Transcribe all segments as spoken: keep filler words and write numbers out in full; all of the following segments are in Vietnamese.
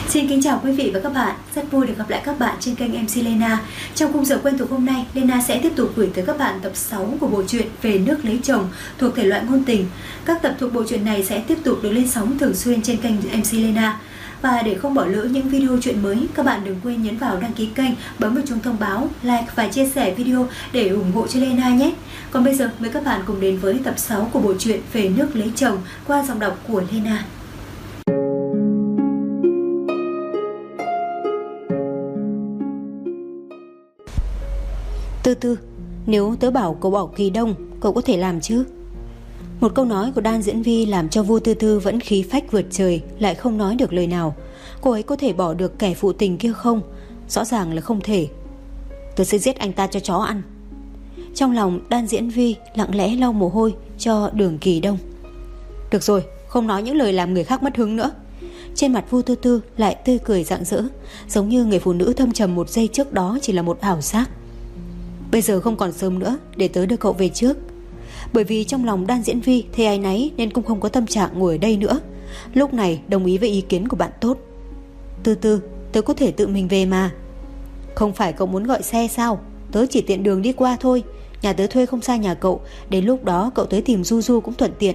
Xin kính chào quý vị và các bạn, rất vui được gặp lại các bạn trên kênh em xê Lena. Trong khung giờ quen thuộc hôm nay, Lena sẽ tiếp tục gửi tới các bạn tập sáu của bộ truyện Về nước lấy chồng thuộc thể loại ngôn tình. Các tập thuộc bộ truyện này sẽ tiếp tục được lên sóng thường xuyên trên kênh em xê Lena. Và để không bỏ lỡ những video truyện mới, các bạn đừng quên nhấn vào đăng ký kênh, bấm vào chuông thông báo, like và chia sẻ video để ủng hộ cho Lena nhé. Còn bây giờ mời các bạn cùng đến với tập sáu của bộ truyện Về nước lấy chồng qua giọng đọc của Lena. Tư Tư, nếu tớ bảo cậu bỏ Kỳ Đông, cậu có thể làm chứ? Một câu nói của Đan Diễn Vi làm cho Vu Tư Tư vẫn khí phách vượt trời, lại không nói được lời nào. Cô ấy có thể bỏ được kẻ phụ tình kia không? Rõ ràng là không thể. Tớ sẽ giết anh ta cho chó ăn. Trong lòng Đan Diễn Vi lặng lẽ lau mồ hôi cho Đường Kỳ Đông. Được rồi, không nói những lời làm người khác mất hứng nữa. Trên mặt Vu Tư Tư lại tươi cười rạng rỡ, giống như người phụ nữ thâm trầm một giây trước đó chỉ là một ảo giác. Bây giờ không còn sớm nữa, để tớ đưa cậu về trước. Bởi vì trong lòng Đan Diễn Vi thấy áy náy nên cũng không có tâm trạng ngồi ở đây nữa. Lúc này đồng ý với ý kiến của bạn tốt. Tư Tư, tớ có thể tự mình về mà. Không phải cậu muốn gọi xe sao? Tớ chỉ tiện đường đi qua thôi. Nhà tớ thuê không xa nhà cậu, đến lúc đó cậu tới tìm Du Du cũng thuận tiện.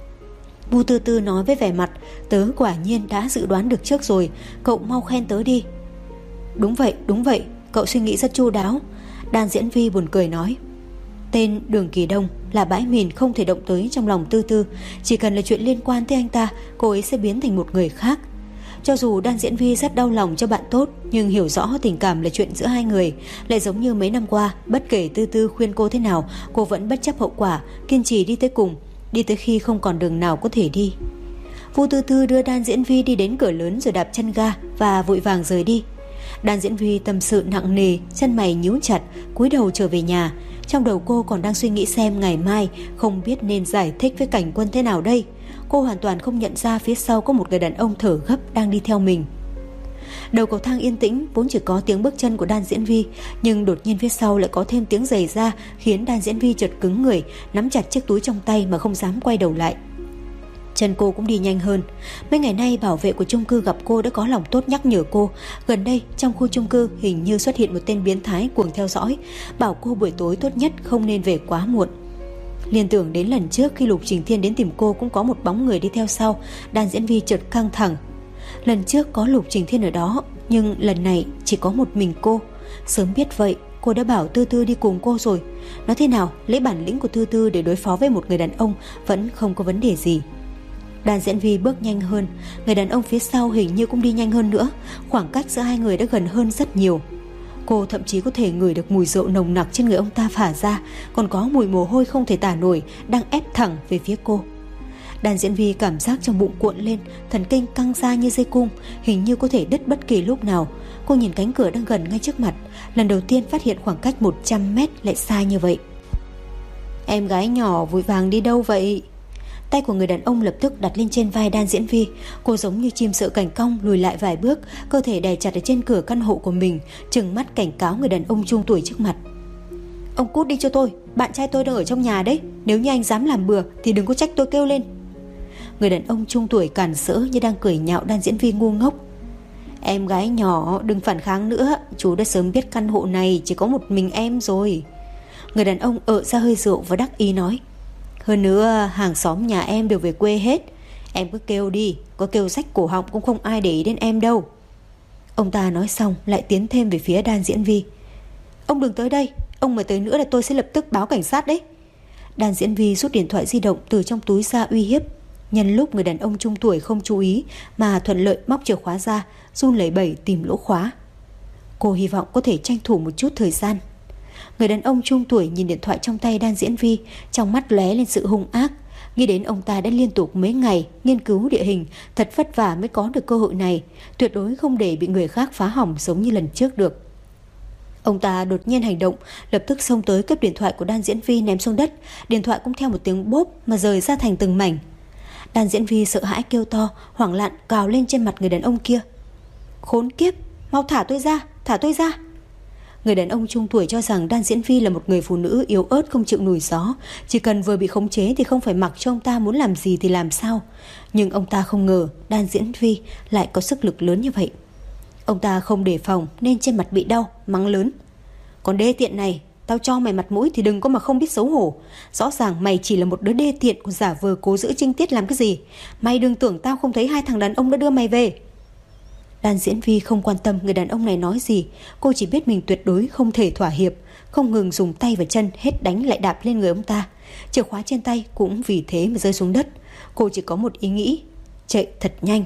Vu Tư Tư nói với vẻ mặt tớ quả nhiên đã dự đoán được trước rồi, cậu mau khen tớ đi. Đúng vậy, đúng vậy, cậu suy nghĩ rất chu đáo. Đan Diễn Vi buồn cười nói. Tên Đường Kỳ Đông là bãi mìn không thể động tới trong lòng Tư Tư. Chỉ cần là chuyện liên quan tới anh ta, cô ấy sẽ biến thành một người khác. Cho dù Đan Diễn Vi rất đau lòng cho bạn tốt, nhưng hiểu rõ tình cảm là chuyện giữa hai người. Lại giống như mấy năm qua, bất kể Tư Tư khuyên cô thế nào, cô vẫn bất chấp hậu quả, kiên trì đi tới cùng, đi tới khi không còn đường nào có thể đi. Vu Tư Tư đưa Đan Diễn Vi đi đến cửa lớn rồi đạp chân ga và vội vàng rời đi. Đan Diễn Vi tâm sự nặng nề, chân mày nhíu chặt, cúi đầu trở về nhà. Trong đầu cô còn đang suy nghĩ xem ngày mai không biết nên giải thích với Cảnh Quân thế nào đây. Cô hoàn toàn không nhận ra phía sau có một người đàn ông thở gấp đang đi theo mình. Đầu cầu thang yên tĩnh, vốn chỉ có tiếng bước chân của Đan Diễn Vi, nhưng đột nhiên phía sau lại có thêm tiếng giày da, khiến Đan Diễn Vi chợt cứng người, nắm chặt chiếc túi trong tay mà không dám quay đầu lại. Chân cô cũng đi nhanh hơn. Mấy ngày nay bảo vệ của chung cư gặp cô đã có lòng tốt nhắc nhở cô. Gần đây trong khu chung cư hình như xuất hiện một tên biến thái cuồng theo dõi, bảo cô buổi tối tốt nhất không nên về quá muộn. Liên tưởng đến lần trước khi Lục Trình Thiên đến tìm cô cũng có một bóng người đi theo sau, Đan Diễn Vi chợt căng thẳng. Lần trước có Lục Trình Thiên ở đó, nhưng lần này chỉ có một mình cô. Sớm biết vậy cô đã bảo Tư Tư đi cùng cô rồi. Nói thế nào lấy bản lĩnh của Tư Tư để đối phó với một người đàn ông vẫn không có vấn đề gì. Đan Diễn Vi bước nhanh hơn, người đàn ông phía sau hình như cũng đi nhanh hơn nữa. Khoảng cách giữa hai người đã gần hơn rất nhiều. Cô thậm chí có thể ngửi được mùi rượu nồng nặc trên người ông ta phả ra, còn có mùi mồ hôi không thể tả nổi đang ép thẳng về phía cô. Đan Diễn Vi cảm giác trong bụng cuộn lên, thần kinh căng ra như dây cung, hình như có thể đứt bất kỳ lúc nào. Cô nhìn cánh cửa đang gần ngay trước mặt, lần đầu tiên phát hiện khoảng cách một trăm mét lại xa như vậy. Em gái nhỏ vội vàng đi đâu vậy? Tay của người đàn ông lập tức đặt lên trên vai Đan Diễn Vi. Cô giống như chim sợ cảnh cong lùi lại vài bước, cơ thể đè chặt ở trên cửa căn hộ của mình, trừng mắt cảnh cáo người đàn ông trung tuổi trước mặt. Ông cút đi cho tôi, bạn trai tôi đang ở trong nhà đấy. Nếu như anh dám làm bừa thì đừng có trách tôi kêu lên. Người đàn ông trung tuổi cản rỡ như đang cười nhạo Đan Diễn Vi ngu ngốc. Em gái nhỏ đừng phản kháng nữa, chú đã sớm biết căn hộ này chỉ có một mình em rồi. Người đàn ông ợ ra hơi rượu và đắc ý nói. Hơn nữa hàng xóm nhà em đều về quê hết, em cứ kêu đi, có kêu rách cổ họng cũng không ai để ý đến em đâu. Ông ta nói xong lại tiến thêm về phía Đan Diễn Vi. Ông đừng tới đây, ông mà tới nữa là tôi sẽ lập tức báo cảnh sát đấy. Đan Diễn Vi rút điện thoại di động từ trong túi ra uy hiếp. Nhân lúc người đàn ông trung tuổi không chú ý mà thuận lợi móc chìa khóa ra, run lẩy bẩy tìm lỗ khóa. Cô hy vọng có thể tranh thủ một chút thời gian. Người đàn ông trung tuổi nhìn điện thoại trong tay Đan Diễn Vi, trong mắt lóe lên sự hung ác. Nghĩ đến ông ta đã liên tục mấy ngày nghiên cứu địa hình, thật vất vả mới có được cơ hội này, tuyệt đối không để bị người khác phá hỏng giống như lần trước được. Ông ta đột nhiên hành động, lập tức xông tới cướp điện thoại của Đan Diễn Vi ném xuống đất. Điện thoại cũng theo một tiếng bốp mà rời ra thành từng mảnh. Đan Diễn Vi sợ hãi kêu to, hoảng loạn cào lên trên mặt người đàn ông kia. Khốn kiếp, mau thả tôi ra, thả tôi ra. Người đàn ông trung tuổi cho rằng Đan Diễn Vi là một người phụ nữ yếu ớt không chịu nổi gió, chỉ cần vừa bị khống chế thì không phải mặc cho ông ta muốn làm gì thì làm sao. Nhưng ông ta không ngờ Đan Diễn Vi lại có sức lực lớn như vậy. Ông ta không đề phòng nên trên mặt bị đau, mắng lớn: "Còn đê tiện này, tao cho mày mặt mũi thì đừng có mà không biết xấu hổ. Rõ ràng mày chỉ là một đứa đê tiện, còn giả vờ cố giữ trinh tiết làm cái gì. Mày đừng tưởng tao không thấy hai thằng đàn ông đã đưa mày về." Đan Diễn Vi không quan tâm người đàn ông này nói gì, cô chỉ biết mình tuyệt đối không thể thỏa hiệp, không ngừng dùng tay và chân hết đánh lại đạp lên người ông ta. Chìa khóa trên tay cũng vì thế mà rơi xuống đất. Cô chỉ có một ý nghĩ: chạy thật nhanh.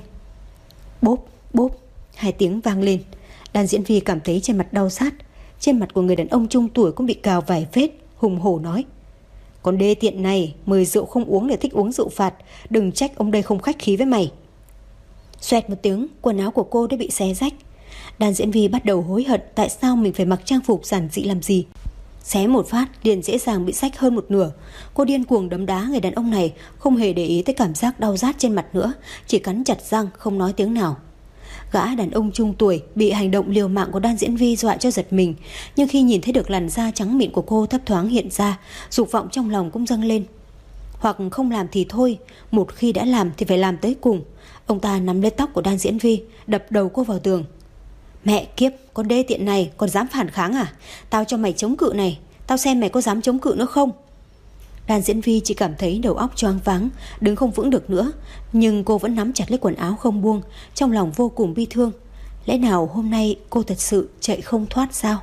Bốp bốp, hai tiếng vang lên. Đan Diễn Vi cảm thấy trên mặt đau rát. Trên mặt của người đàn ông trung tuổi cũng bị cào vài vết, hùng hổ nói: "Còn đê tiện này, mời rượu không uống để thích uống rượu phạt, đừng trách ông đây không khách khí với mày." Xoẹt một tiếng, quần áo của cô đã bị xé rách. Đan Diễn Vi bắt đầu hối hận tại sao mình phải mặc trang phục giản dị làm gì. Xé một phát liền dễ dàng bị rách hơn một nửa. Cô điên cuồng đấm đá người đàn ông này, không hề để ý tới cảm giác đau rát trên mặt nữa, chỉ cắn chặt răng không nói tiếng nào. Gã đàn ông trung tuổi bị hành động liều mạng của Đan Diễn Vi dọa cho giật mình, nhưng khi nhìn thấy được làn da trắng mịn của cô thấp thoáng hiện ra, dục vọng trong lòng cũng dâng lên. Hoặc không làm thì thôi, một khi đã làm thì phải làm tới cùng. Ông ta nắm lấy tóc của Đan Diễn Vi, đập đầu cô vào tường. "Mẹ kiếp, con đê tiện này còn dám phản kháng à? Tao cho mày chống cự này, tao xem mày có dám chống cự nữa không?" Đan Diễn Vi chỉ cảm thấy đầu óc choáng váng, đứng không vững được nữa, nhưng cô vẫn nắm chặt lấy quần áo không buông, trong lòng vô cùng bi thương. Lẽ nào hôm nay cô thật sự chạy không thoát sao?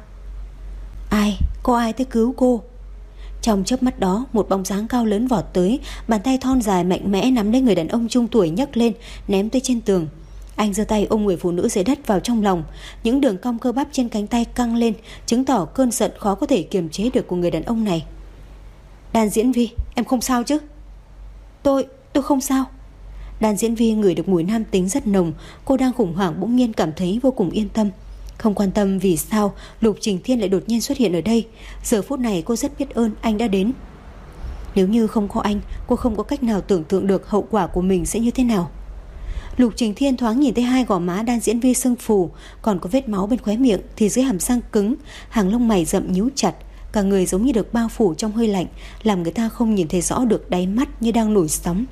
Ai, có ai tới cứu cô? Trong chớp mắt đó, một bóng dáng cao lớn vọt tới, bàn tay thon dài mạnh mẽ nắm lấy người đàn ông trung tuổi nhấc lên, ném tới trên tường. Anh giơ tay ôm người phụ nữ dưới đất vào trong lòng, những đường cong cơ bắp trên cánh tay căng lên, chứng tỏ cơn giận khó có thể kiềm chế được của người đàn ông này. "Đan Diễn Vi, em không sao chứ?" Tôi, tôi không sao." Đan Diễn Vi ngửi được mùi nam tính rất nồng. Cô đang khủng hoảng bỗng nhiên cảm thấy vô cùng yên tâm. Không quan tâm vì sao Lục Trình Thiên lại đột nhiên xuất hiện ở đây. Giờ phút này cô rất biết ơn anh đã đến. Nếu như không có anh, cô không có cách nào tưởng tượng được hậu quả của mình sẽ như thế nào. Lục Trình Thiên thoáng nhìn thấy hai gò má Đan Diễn Vi sưng phù, còn có vết máu bên khóe miệng, thì dưới hàm răng cứng, hàng lông mày rậm nhíu chặt, cả người giống như được bao phủ trong hơi lạnh, làm người ta không nhìn thấy rõ được đáy mắt như đang nổi sóng.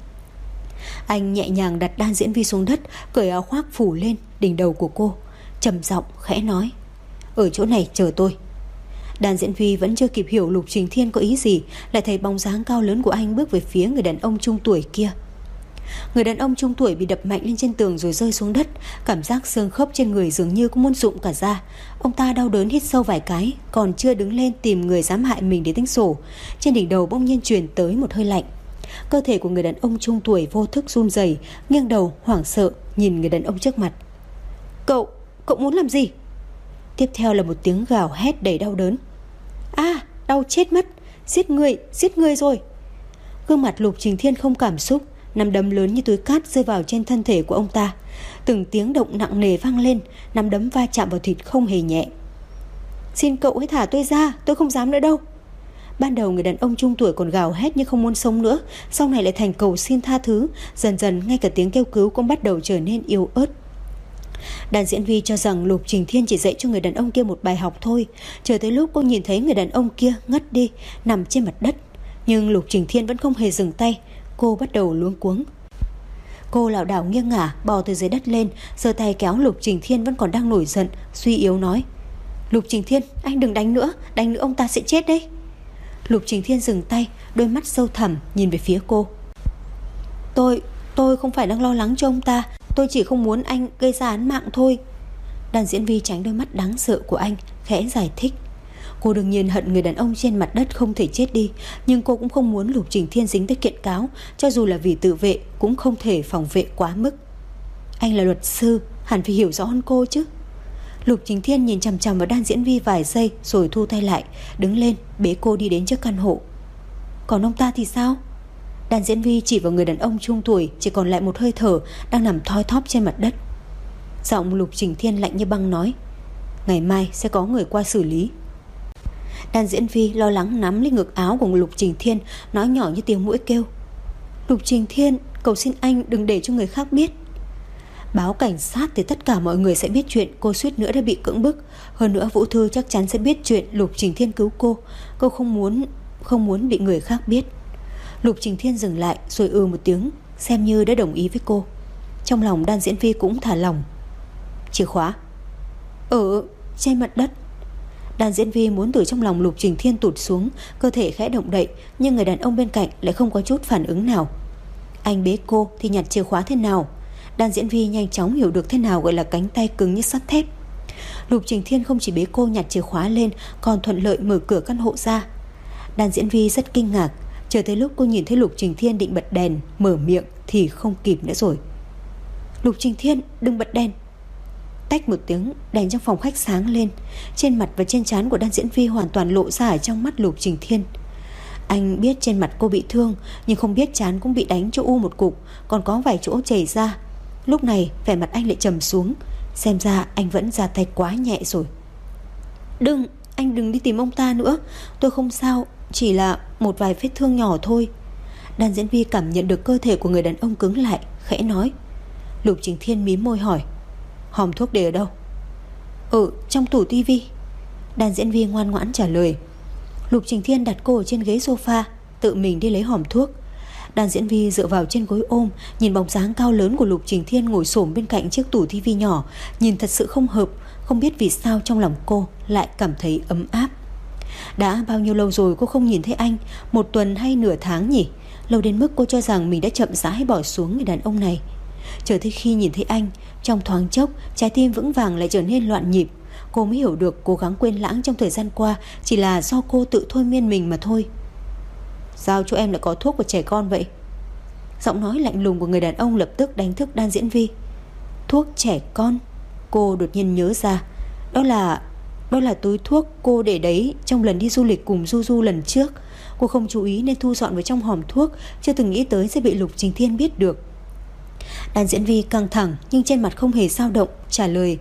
Anh nhẹ nhàng đặt Đan Diễn Vi xuống đất, cởi áo khoác phủ lên đỉnh đầu của cô, trầm giọng khẽ nói: "Ở chỗ này chờ tôi." Đan Diễn Vi vẫn chưa kịp hiểu Lục Trình Thiên có ý gì, lại thấy bóng dáng cao lớn của anh bước về phía người đàn ông trung tuổi kia. Người đàn ông trung tuổi bị đập mạnh lên trên tường rồi rơi xuống đất, cảm giác xương khớp trên người dường như cũng muốn rụng cả ra. Ông ta đau đớn hít sâu vài cái, còn chưa đứng lên tìm người dám hại mình để tính sổ, trên đỉnh đầu bỗng nhiên truyền tới một hơi lạnh. Cơ thể của người đàn ông trung tuổi vô thức run rẩy, nghiêng đầu hoảng sợ nhìn người đàn ông trước mặt. Cậu, cậu muốn làm gì?" Tiếp theo là một tiếng gào hét đầy đau đớn. "À, đau chết mất, giết người, giết người rồi." Gương mặt Lục Trình Thiên không cảm xúc, nắm đấm lớn như túi cát rơi vào trên thân thể của ông ta. Từng tiếng động nặng nề vang lên, nắm đấm va chạm vào thịt không hề nhẹ. "Xin cậu hãy thả tôi ra, tôi không dám nữa đâu." Ban đầu người đàn ông trung tuổi còn gào hét như không muốn sống nữa, sau này lại thành cầu xin tha thứ. Dần dần ngay cả tiếng kêu cứu cũng bắt đầu trở nên yếu ớt. Đan Diễn Vi cho rằng Lục Trình Thiên chỉ dạy cho người đàn ông kia một bài học thôi. Chờ tới lúc cô nhìn thấy người đàn ông kia ngất đi, nằm trên mặt đất, nhưng Lục Trình Thiên vẫn không hề dừng tay. Cô bắt đầu luống cuống. Cô lảo đảo nghiêng ngả bò từ dưới đất lên, giơ tay kéo Lục Trình Thiên vẫn còn đang nổi giận, suy yếu nói: "Lục Trình Thiên, anh đừng đánh nữa, đánh nữa ông ta sẽ chết đấy." Lục Trình Thiên dừng tay, đôi mắt sâu thẳm nhìn về phía cô. Tôi, tôi không phải đang lo lắng cho ông ta, tôi chỉ không muốn anh gây ra án mạng thôi." Đan Diễn Vi tránh đôi mắt đáng sợ của anh, khẽ giải thích. Cô đương nhiên hận người đàn ông trên mặt đất không thể chết đi, nhưng cô cũng không muốn Lục Trình Thiên dính tới kiện cáo, cho dù là vì tự vệ cũng không thể phòng vệ quá mức. Anh là luật sư, hẳn phải hiểu rõ hơn cô chứ. Lục Trình Thiên nhìn chằm chằm vào Đan Diễn Vi vài giây rồi thu tay lại, đứng lên bế cô đi đến trước căn hộ. "Còn ông ta thì sao?" Đan Diễn Vi chỉ vào người đàn ông trung tuổi chỉ còn lại một hơi thở, đang nằm thoi thóp trên mặt đất. Giọng Lục Trình Thiên lạnh như băng nói: "Ngày mai sẽ có người qua xử lý." Đan Diễn Vi lo lắng nắm lấy ngực áo của Lục Trình Thiên, nói nhỏ như tiếng muỗi kêu: "Lục Trình Thiên, cầu xin anh đừng để cho người khác biết." Báo cảnh sát thì tất cả mọi người sẽ biết chuyện cô suýt nữa đã bị cưỡng bức. Hơn nữa Vũ Thư chắc chắn sẽ biết chuyện Lục Trình Thiên cứu cô. Cô không muốn Không muốn bị người khác biết. Lục Trình Thiên dừng lại rồi ừ một tiếng, xem như đã đồng ý với cô. Trong lòng Đan Diễn Vi cũng thả lòng. Chìa khóa ở trên mặt đất. Đan Diễn Vi muốn từ trong lòng Lục Trình Thiên tụt xuống, cơ thể khẽ động đậy, nhưng người đàn ông bên cạnh lại không có chút phản ứng nào. Anh bế cô thì nhặt chìa khóa thế nào? Đan Diễn Vi nhanh chóng hiểu được thế nào gọi là cánh tay cứng như sắt thép. Lục Trình Thiên không chỉ bế cô nhặt chìa khóa lên, còn thuận lợi mở cửa căn hộ ra. Đan Diễn Vi rất kinh ngạc, chờ tới lúc cô nhìn thấy Lục Trình Thiên định bật đèn, mở miệng thì không kịp nữa rồi. Lục Trình Thiên, đừng bật đèn. Tách một tiếng, đèn trong phòng khách sáng lên. Trên mặt và trên trán của Đan Diễn Vi hoàn toàn lộ ra ở trong mắt Lục Trình Thiên. Anh biết trên mặt cô bị thương, nhưng không biết trán cũng bị đánh cho u một cục, còn có vài chỗ chảy ra. Lúc này vẻ mặt anh lại trầm xuống, xem ra anh vẫn ra tay quá nhẹ rồi. Đừng, anh đừng đi tìm ông ta nữa. Tôi không sao, chỉ là một vài vết thương nhỏ thôi. Đan Diễn Vi cảm nhận được cơ thể của người đàn ông cứng lại, khẽ nói. Lục Trình Thiên mím môi hỏi. Hòm thuốc để ở đâu? Ở trong tủ tivi. Đan Diễn Vi ngoan ngoãn trả lời. Lục Trình Thiên đặt cô ở trên ghế sofa, tự mình đi lấy hòm thuốc. Đan Diễn Vi dựa vào trên gối ôm, nhìn bóng dáng cao lớn của Lục Trình Thiên ngồi xổm bên cạnh chiếc tủ tivi nhỏ, nhìn thật sự không hợp. Không biết vì sao trong lòng cô lại cảm thấy ấm áp. Đã bao nhiêu lâu rồi cô không nhìn thấy anh, một tuần hay nửa tháng nhỉ? Lâu đến mức cô cho rằng mình đã chậm rãi bỏ xuống người đàn ông này. Chờ tới khi nhìn thấy anh, trong thoáng chốc trái tim vững vàng lại trở nên loạn nhịp. Cô mới hiểu được cố gắng quên lãng trong thời gian qua chỉ là do cô tự thôi miên mình mà thôi. Sao chỗ em lại có thuốc của trẻ con vậy? Giọng nói lạnh lùng của người đàn ông lập tức đánh thức Đan Diễn Vi. Thuốc trẻ con? Cô đột nhiên nhớ ra. Đó là Đó là túi thuốc cô để đấy trong lần đi du lịch cùng Du Du lần trước. Cô không chú ý nên thu dọn vào trong hòm thuốc, chưa từng nghĩ tới sẽ bị Lục Trình Thiên biết được. Đan Diễn Vi căng thẳng nhưng trên mặt không hề dao động, trả lời.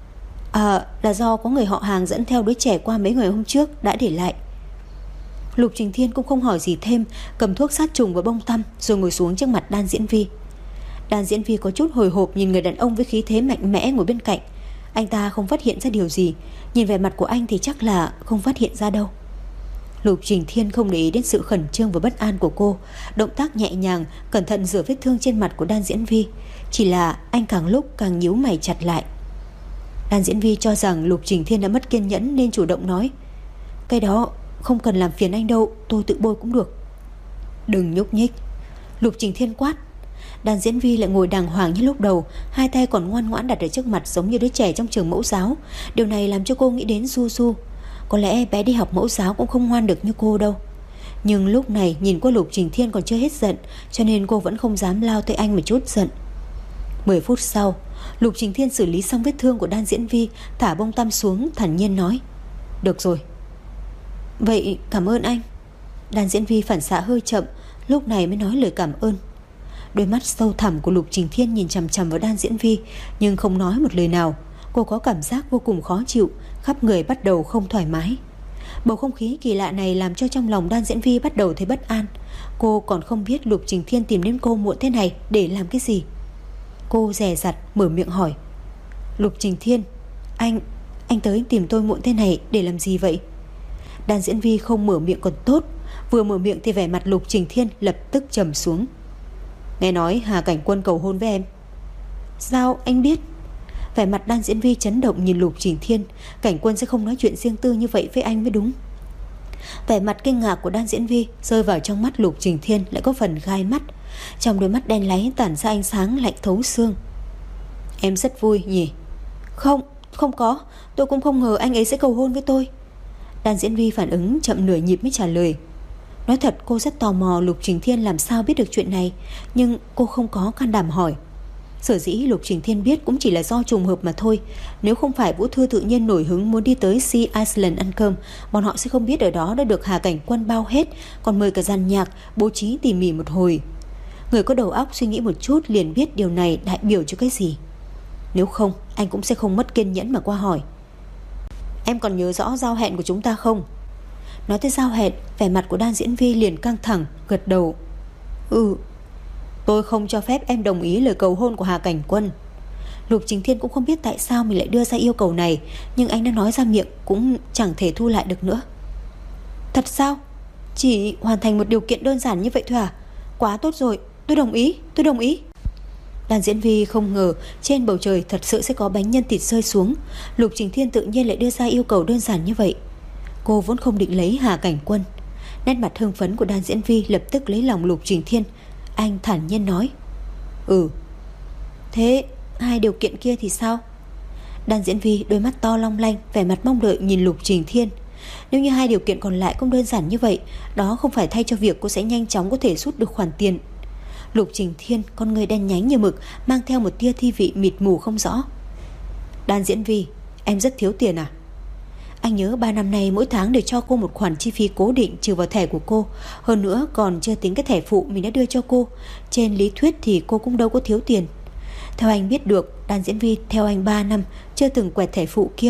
À, là do có người họ hàng dẫn theo đứa trẻ qua mấy ngày hôm trước đã để lại. Lục Trình Thiên cũng không hỏi gì thêm, cầm thuốc sát trùng và bông tăm rồi ngồi xuống trước mặt Đan Diễn Vi. Đan Diễn Vi có chút hồi hộp nhìn người đàn ông với khí thế mạnh mẽ ngồi bên cạnh. Anh ta không phát hiện ra điều gì, nhìn vẻ mặt của anh thì chắc là không phát hiện ra đâu. Lục Trình Thiên không để ý đến sự khẩn trương và bất an của cô, động tác nhẹ nhàng, cẩn thận rửa vết thương trên mặt của Đan Diễn Vi. Chỉ là anh càng lúc càng nhíu mày chặt lại. Đan Diễn Vi cho rằng Lục Trình Thiên đã mất kiên nhẫn nên chủ động nói. Cái đó không cần làm phiền anh đâu, tôi tự bôi cũng được. Đừng nhúc nhích, Lục Trình Thiên quát. Đan Diễn Vi lại ngồi đàng hoàng như lúc đầu, hai tay còn ngoan ngoãn đặt ở trước mặt giống như đứa trẻ trong trường mẫu giáo. Điều này làm cho cô nghĩ đến Du Du. Có lẽ bé đi học mẫu giáo cũng không ngoan được như cô đâu. Nhưng lúc này nhìn qua Lục Trình Thiên còn chưa hết giận, cho nên cô vẫn không dám lao tới anh một chút giận. Mười phút sau, Lục Trình Thiên xử lý xong vết thương của Đan Diễn Vi, thả bông tăm xuống, thản nhiên nói. Được rồi. Vậy cảm ơn anh. Đan Diễn Vi phản xạ hơi chậm, lúc này mới nói lời cảm ơn. Đôi mắt sâu thẳm của Lục Trình Thiên nhìn chằm chằm vào Đan Diễn Vi, nhưng không nói một lời nào. Cô có cảm giác vô cùng khó chịu, khắp người bắt đầu không thoải mái. Bầu không khí kỳ lạ này làm cho trong lòng Đan Diễn Vi bắt đầu thấy bất an. Cô còn không biết Lục Trình Thiên tìm đến cô muộn thế này để làm cái gì. Cô dè dặt mở miệng hỏi. Lục Trình Thiên, Anh Anh tới tìm tôi muộn thế này để làm gì vậy? Đan Diễn Vi không mở miệng còn tốt, vừa mở miệng thì vẻ mặt Lục Trình Thiên lập tức trầm xuống. Nghe nói Hà Cảnh Quân cầu hôn với em. Sao anh biết? Vẻ mặt Đan Diễn Vi chấn động nhìn Lục Trình Thiên. Cảnh Quân sẽ không nói chuyện riêng tư như vậy với anh mới đúng. Vẻ mặt kinh ngạc của Đan Diễn Vi rơi vào trong mắt Lục Trình Thiên lại có phần gai mắt. Trong đôi mắt đen láy tản ra ánh sáng lạnh thấu xương. Em rất vui nhỉ? Không, không có. Tôi cũng không ngờ anh ấy sẽ cầu hôn với tôi. Đan Diễn Vi phản ứng chậm nửa nhịp mới trả lời. Nói thật cô rất tò mò Lục Trình Thiên làm sao biết được chuyện này, nhưng cô không có can đảm hỏi. Sở dĩ Lục Trình Thiên biết cũng chỉ là do trùng hợp mà thôi. Nếu không phải Vũ Thư tự nhiên nổi hứng muốn đi tới Sea Island ăn cơm, bọn họ sẽ không biết ở đó đã được Hà Cảnh Quân bao hết, còn mời cả dàn nhạc, bố trí tỉ mỉ một hồi. Người có đầu óc suy nghĩ một chút liền biết điều này đại biểu cho cái gì. Nếu không, anh cũng sẽ không mất kiên nhẫn mà qua hỏi. Em còn nhớ rõ giao hẹn của chúng ta không? Nói tới giao hẹn, vẻ mặt của Đan Diễn Vi liền căng thẳng, gật đầu. Ừ. Tôi không cho phép em đồng ý lời cầu hôn của Hà Cảnh Quân. Lục Trình Thiên cũng không biết tại sao mình lại đưa ra yêu cầu này, nhưng anh đã nói ra miệng cũng chẳng thể thu lại được nữa. Thật sao? Chỉ hoàn thành một điều kiện đơn giản như vậy thôi à? Quá tốt rồi, tôi đồng ý, tôi đồng ý. Đàn Diễn Vi không ngờ trên bầu trời thật sự sẽ có bánh nhân thịt rơi xuống. Lục Trình Thiên tự nhiên lại đưa ra yêu cầu đơn giản như vậy. Cô vốn không định lấy Hà Cảnh Quân. Nét mặt hưng phấn của Đàn Diễn Vi lập tức lấy lòng Lục Trình Thiên. Anh thản nhiên nói: Ừ. Thế hai điều kiện kia thì sao? Đàn Diễn Vi đôi mắt to long lanh, vẻ mặt mong đợi nhìn Lục Trình Thiên. Nếu như hai điều kiện còn lại cũng đơn giản như vậy, đó không phải thay cho việc cô sẽ nhanh chóng có thể rút được khoản tiền. Lục Trình Thiên con người đen nhánh như mực, mang theo một tia thi vị mịt mù không rõ. Đàn Diễn Vi, em rất thiếu tiền à? Anh nhớ ba năm nay mỗi tháng đều cho cô một khoản chi phí cố định trừ vào thẻ của cô, hơn nữa còn chưa tính cái thẻ phụ mình đã đưa cho cô. Trên lý thuyết thì cô cũng đâu có thiếu tiền. Theo anh biết được, Đàn Diễn Vi theo anh ba năm chưa từng quẹt thẻ phụ kia.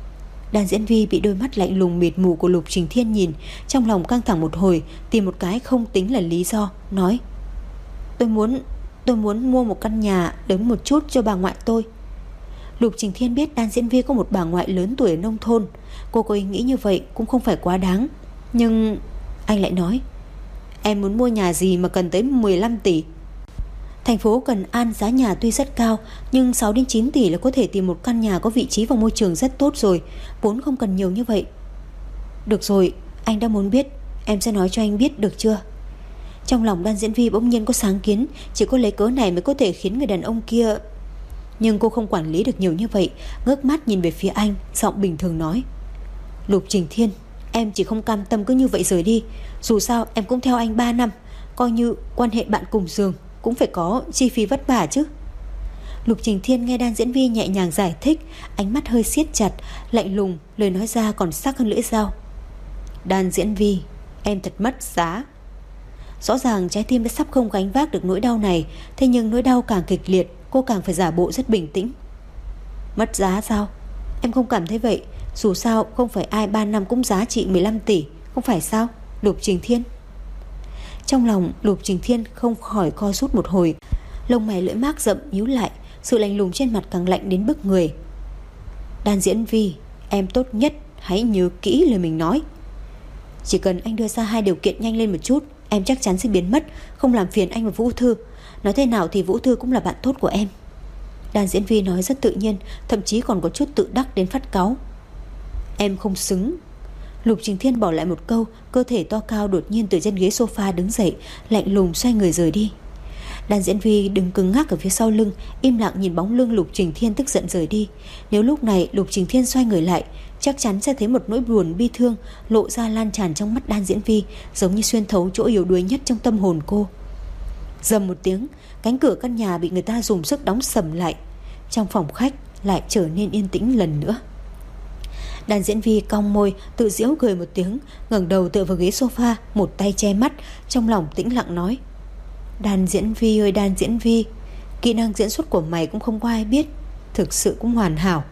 Đàn Diễn Vi bị đôi mắt lạnh lùng mịt mù của Lục Trình Thiên nhìn, trong lòng căng thẳng một hồi, tìm một cái không tính là lý do, nói: Tôi muốn, tôi muốn mua một căn nhà lớn một chút cho bà ngoại tôi. Lục Trình Thiên biết Đàn Diễn Vi có một bà ngoại lớn tuổi ở nông thôn. Cô có ý nghĩ như vậy cũng không phải quá đáng. Nhưng anh lại nói: Em muốn mua nhà gì mà cần tới mười lăm tỷ? Thành phố Cần An giá nhà tuy rất cao, nhưng sáu đến chín tỷ là có thể tìm một căn nhà có vị trí và môi trường rất tốt rồi, vốn không cần nhiều như vậy. Được rồi, anh đã muốn biết, em sẽ nói cho anh biết được chưa? Trong lòng Đan Diễn Vi bỗng nhiên có sáng kiến, chỉ có lấy cớ này mới có thể khiến người đàn ông kia. Nhưng cô không quản lý được nhiều như vậy, ngước mắt nhìn về phía anh, giọng bình thường nói: Lục Trình Thiên, em chỉ không cam tâm cứ như vậy rời đi. Dù sao em cũng theo anh ba năm, coi như quan hệ bạn cùng giường, cũng phải có chi phí vất vả chứ. Lục Trình Thiên nghe Đan Diễn Vi nhẹ nhàng giải thích, ánh mắt hơi siết chặt, lạnh lùng, lời nói ra còn sắc hơn lưỡi dao. Đan Diễn Vi, em thật mất giá. Rõ ràng trái tim đã sắp không gánh vác được nỗi đau này, thế nhưng nỗi đau càng kịch liệt, cô càng phải giả bộ rất bình tĩnh. Mất giá sao? Em không cảm thấy vậy. Dù sao không phải ai ba năm cũng giá trị mười lăm tỷ, không phải sao, Lục Trình Thiên? Trong lòng Lục Trình Thiên không khỏi co rút một hồi, lông mày lưỡi mác rậm nhíu lại, sự lạnh lùng trên mặt càng lạnh đến bức người. Đan Diễn Vi, em tốt nhất hãy nhớ kỹ lời mình nói. Chỉ cần anh đưa ra hai điều kiện nhanh lên một chút, em chắc chắn sẽ biến mất, không làm phiền anh và Vũ Thư. Nói thế nào thì Vũ Thư cũng là bạn tốt của em. Đan Diễn Vi nói rất tự nhiên, thậm chí còn có chút tự đắc đến phát cáu. Em không xứng. Lục Trình Thiên bỏ lại một câu, cơ thể to cao đột nhiên từ trên ghế sofa đứng dậy, lạnh lùng xoay người rời đi. Đan Diễn Vi đứng cứng ngắc ở phía sau lưng, im lặng nhìn bóng lưng Lục Trình Thiên tức giận rời đi. Nếu lúc này Lục Trình Thiên xoay người lại, chắc chắn sẽ thấy một nỗi buồn bi thương lộ ra lan tràn trong mắt Đan Diễn Vi, giống như xuyên thấu chỗ yếu đuối nhất trong tâm hồn cô. Rầm một tiếng, cánh cửa căn nhà bị người ta dùng sức đóng sầm lại. Trong phòng khách lại trở nên yên tĩnh lần nữa. Đan Diễn Vi cong môi, tự giễu cười một tiếng, ngẩng đầu tựa vào ghế sofa, một tay che mắt, trong lòng tĩnh lặng nói: Đan Diễn Vi ơi Đan Diễn Vi, kỹ năng diễn xuất của mày cũng không có ai biết, thực sự cũng hoàn hảo.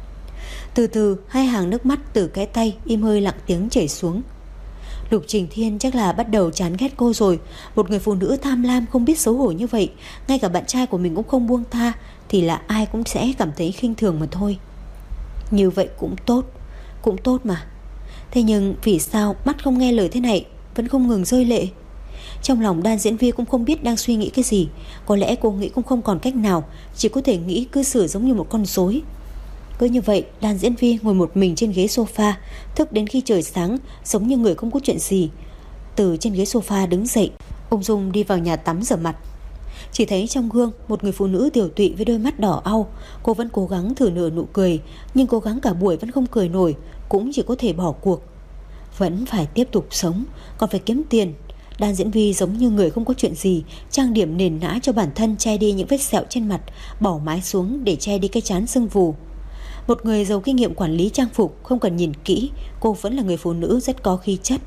Từ từ hai hàng nước mắt từ cái tay im hơi lặng tiếng chảy xuống. Lục Trình Thiên chắc là bắt đầu chán ghét cô rồi. Một người phụ nữ tham lam không biết xấu hổ như vậy, ngay cả bạn trai của mình cũng không buông tha, thì là ai cũng sẽ cảm thấy khinh thường mà thôi. Như vậy cũng tốt, cũng tốt mà. Thế nhưng vì sao mắt không nghe lời thế này, vẫn không ngừng rơi lệ? Trong lòng Đan Diễn Vi cũng không biết đang suy nghĩ cái gì. Có lẽ cô nghĩ cũng không còn cách nào, chỉ có thể nghĩ cư xử giống như một con rối. Cứ như vậy Đan Diễn Vi ngồi một mình trên ghế sofa, thức đến khi trời sáng, giống như người không có chuyện gì. Từ trên ghế sofa đứng dậy, ung dung đi vào nhà tắm rửa mặt. Chỉ thấy trong gương một người phụ nữ tiểu tụy với đôi mắt đỏ au. Cô vẫn cố gắng thử nở nụ cười, nhưng cố gắng cả buổi vẫn không cười nổi, cũng chỉ có thể bỏ cuộc. Vẫn phải tiếp tục sống, còn phải kiếm tiền. Đan Diễn Vi giống như người không có chuyện gì, trang điểm nền nã cho bản thân, che đi những vết sẹo trên mặt, bỏ mái xuống để che đi cái trán sưng vù. Một người giàu kinh nghiệm quản lý trang phục, không cần nhìn kỹ, cô vẫn là người phụ nữ rất có khí chất.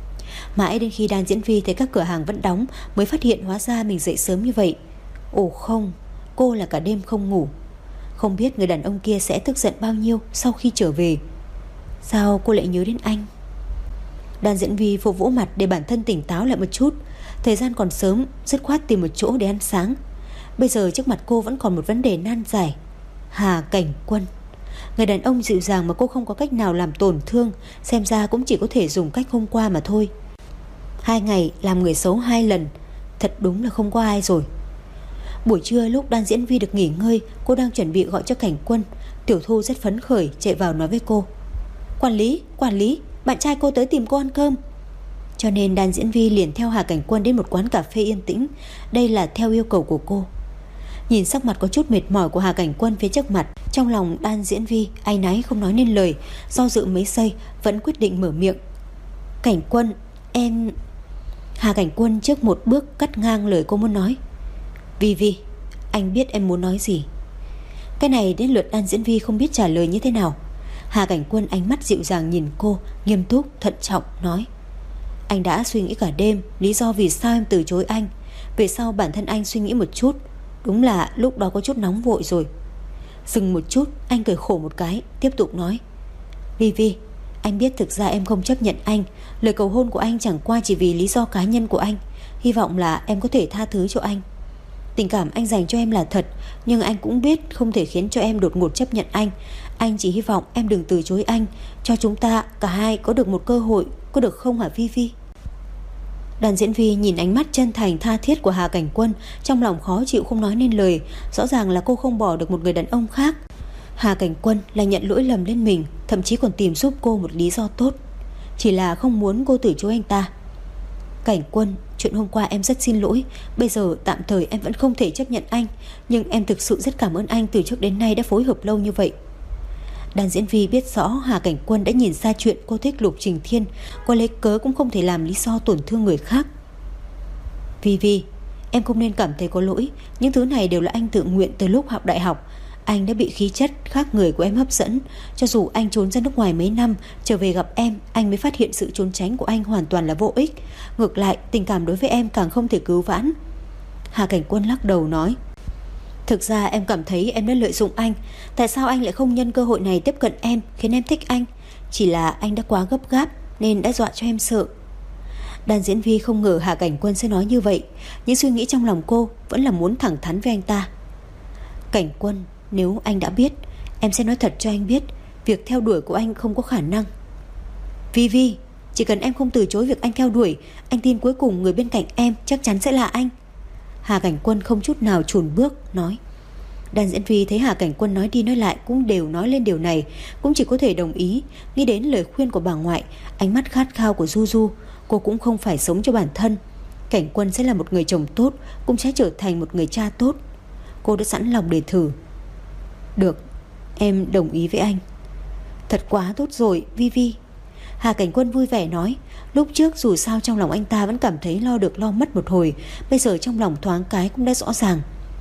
Mãi đến khi Đan Diễn Vi thấy các cửa hàng vẫn đóng, mới phát hiện hóa ra mình dậy sớm như vậy. Ồ không, cô là cả đêm không ngủ. Không biết người đàn ông kia sẽ tức giận bao nhiêu sau khi trở về. Sao cô lại nhớ đến anh? Đan Diễn Vi vỗ vỗ mặt để bản thân tỉnh táo lại một chút. Thời gian còn sớm, dứt khoát tìm một chỗ để ăn sáng. Bây giờ trước mặt cô vẫn còn một vấn đề nan giải. Hà Cảnh Quân. Người đàn ông dịu dàng mà cô không có cách nào làm tổn thương, xem ra cũng chỉ có thể dùng cách hôm qua mà thôi. Hai ngày làm người xấu hai lần, thật đúng là không có ai rồi. Buổi trưa lúc Đan Diễn Vi được nghỉ ngơi, cô đang chuẩn bị gọi cho Cảnh Quân. Tiểu Thu rất phấn khởi chạy vào nói với cô: Quản lý, quản lý, bạn trai cô tới tìm cô ăn cơm. Cho nên Đan Diễn Vi liền theo Hà Cảnh Quân đến một quán cà phê yên tĩnh. Đây là theo yêu cầu của cô. Nhìn sắc mặt có chút mệt mỏi của Hà Cảnh Quân phía trước mặt, trong lòng Đan Diễn Vi áy náy không nói nên lời. Do dự mấy giây vẫn quyết định mở miệng: Cảnh Quân, em... Hà Cảnh Quân trước một bước cắt ngang lời cô muốn nói: Vi Vi, anh biết em muốn nói gì. Cái này đến lượt Đan Diễn Vi không biết trả lời như thế nào. Hà Cảnh Quân ánh mắt dịu dàng nhìn cô, nghiêm túc, thận trọng nói: Anh đã suy nghĩ cả đêm lý do vì sao em từ chối anh. Về sau bản thân anh suy nghĩ một chút, đúng là lúc đó có chút nóng vội rồi. Dừng một chút, anh cười khổ một cái, tiếp tục nói: Vi Vi, anh biết thực ra em không chấp nhận anh. Lời cầu hôn của anh chẳng qua chỉ vì lý do cá nhân của anh. Hy vọng là em có thể tha thứ cho anh. Tình cảm anh dành cho em là thật, nhưng anh cũng biết không thể khiến cho em đột ngột chấp nhận anh. Anh chỉ hy vọng em đừng từ chối anh, cho chúng ta cả hai có được một cơ hội, có được không hả Vi Vi? Đàn Diễn Vi nhìn ánh mắt chân thành tha thiết của Hà Cảnh Quân, trong lòng khó chịu không nói nên lời. Rõ ràng là cô không bỏ được một người đàn ông khác. Hà Cảnh Quân là nhận lỗi lầm lên mình, thậm chí còn tìm giúp cô một lý do tốt, chỉ là không muốn cô từ chối anh ta. Cảnh Quân, chuyện hôm qua em rất xin lỗi. Bây giờ tạm thời em vẫn không thể chấp nhận anh, nhưng em thực sự rất cảm ơn anh từ trước đến nay đã phối hợp lâu như vậy. Đàn Diễn Vi biết rõ Hà Cảnh Quân đã nhìn ra chuyện cô thích Lục Trình Thiên, cô lấy cớ cũng không thể làm lý do tổn thương người khác. Vi Vi, em không nên cảm thấy có lỗi. Những thứ này đều là anh tự nguyện từ lúc học đại học. Anh đã bị khí chất khác người của em hấp dẫn. Cho dù anh trốn ra nước ngoài mấy năm, trở về gặp em, anh mới phát hiện sự trốn tránh của anh hoàn toàn là vô ích. Ngược lại, tình cảm đối với em càng không thể cứu vãn. Hà Cảnh Quân lắc đầu nói: Thực ra em cảm thấy em đã lợi dụng anh. Tại sao anh lại không nhân cơ hội này tiếp cận em, khiến em thích anh? Chỉ là anh đã quá gấp gáp nên đã dọa cho em sợ. Đàn Diễn Vi không ngờ Hà Cảnh Quân sẽ nói như vậy, nhưng suy nghĩ trong lòng cô vẫn là muốn thẳng thắn với anh ta. Cảnh Quân, nếu anh đã biết, em sẽ nói thật cho anh biết, việc theo đuổi của anh không có khả năng. Vi Vi, chỉ cần em không từ chối việc anh theo đuổi, anh tin cuối cùng người bên cạnh em chắc chắn sẽ là anh. Hà Cảnh Quân không chút nào chùn bước nói. Đàn Diễn Vi thấy Hà Cảnh Quân nói đi nói lại cũng đều nói lên điều này, cũng chỉ có thể đồng ý. Nghĩ đến lời khuyên của bà ngoại, ánh mắt khát khao của Du Du, cô cũng không phải sống cho bản thân. Cảnh Quân sẽ là một người chồng tốt, cũng sẽ trở thành một người cha tốt. Cô đã sẵn lòng để thử. Được, em đồng ý với anh. Thật quá tốt rồi Vi Vi. Hà Cảnh Quân vui vẻ nói. Lúc trước dù sao trong lòng anh ta vẫn cảm thấy lo được lo mất một hồi, bây giờ trong lòng thoáng cái cũng đã rõ ràng.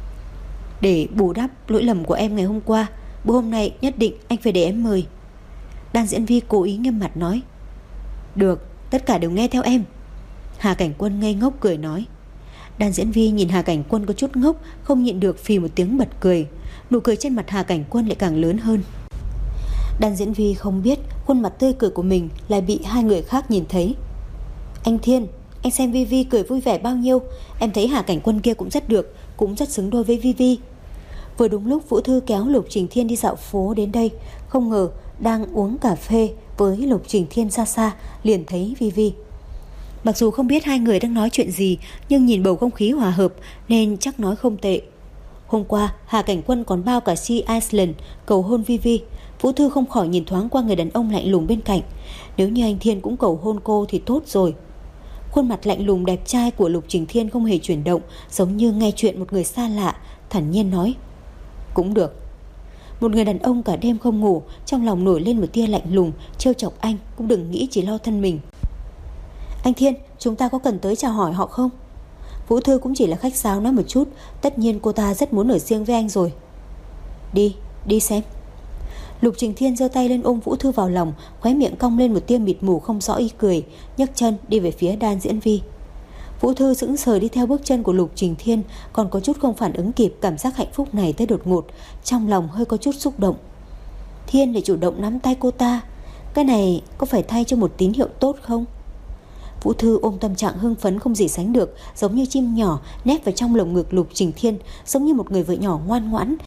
Để bù đắp lỗi lầm của em ngày hôm qua, bữa hôm nay nhất định anh phải để em mời. Đan Diễn Vi cố ý nghiêm mặt nói. Được, tất cả đều nghe theo em. Hà Cảnh Quân ngây ngốc cười nói. Đan Diễn Vi nhìn Hà Cảnh Quân có chút ngốc, không nhịn được phì một tiếng bật cười. Nụ cười trên mặt Hà Cảnh Quân lại càng lớn hơn. Đan Diễn Vi không biết khuôn mặt tươi cười của mình lại bị hai người khác nhìn thấy. Anh Thiên, anh xem Vi Vi cười vui vẻ bao nhiêu. Em thấy Hà Cảnh Quân kia cũng rất được, cũng rất xứng đôi với Vi Vi. Vừa đúng lúc Vũ Thư kéo Lục Trình Thiên đi dạo phố đến đây, không ngờ đang uống cà phê với Lục Trình Thiên xa xa liền thấy Vi Vi. Mặc dù không biết hai người đang nói chuyện gì, nhưng nhìn bầu không khí hòa hợp nên chắc nói không tệ. Hôm qua Hà Cảnh Quân còn bao cả Sea Island cầu hôn Vi Vi. Vũ Thư không khỏi nhìn thoáng qua người đàn ông lạnh lùng bên cạnh. Nếu như anh Thiên cũng cầu hôn cô thì tốt rồi. Khuôn mặt lạnh lùng đẹp trai của Lục Trình Thiên không hề chuyển động, giống như nghe chuyện một người xa lạ, thản nhiên nói. Cũng được. Một người đàn ông cả đêm không ngủ, trong lòng nổi lên một tia lạnh lùng, trêu chọc anh cũng đừng nghĩ chỉ lo thân mình. Anh Thiên, chúng ta có cần tới chào hỏi họ không? Vũ Thư cũng chỉ là khách sáo nói một chút, tất nhiên cô ta rất muốn ở riêng với anh rồi. Đi, đi xem. Lục Trình Thiên giơ tay lên ôm Vũ Thư vào lòng, khóe miệng cong lên một tia mịt mù không rõ ý cười, nhấc chân đi về phía Đan Diễn Vi. Vũ Thư sững sờ đi theo bước chân của Lục Trình Thiên, còn có chút không phản ứng kịp cảm giác hạnh phúc này tới đột ngột, trong lòng hơi có chút xúc động. Thiên lại chủ động nắm tay cô ta, cái này có phải thay cho một tín hiệu tốt không? Vũ Thư ôm tâm trạng hưng phấn không gì sánh được, giống như chim nhỏ nép vào trong lồng ngực Lục Trình Thiên, giống như một người vợ nhỏ ngoan ngoãn,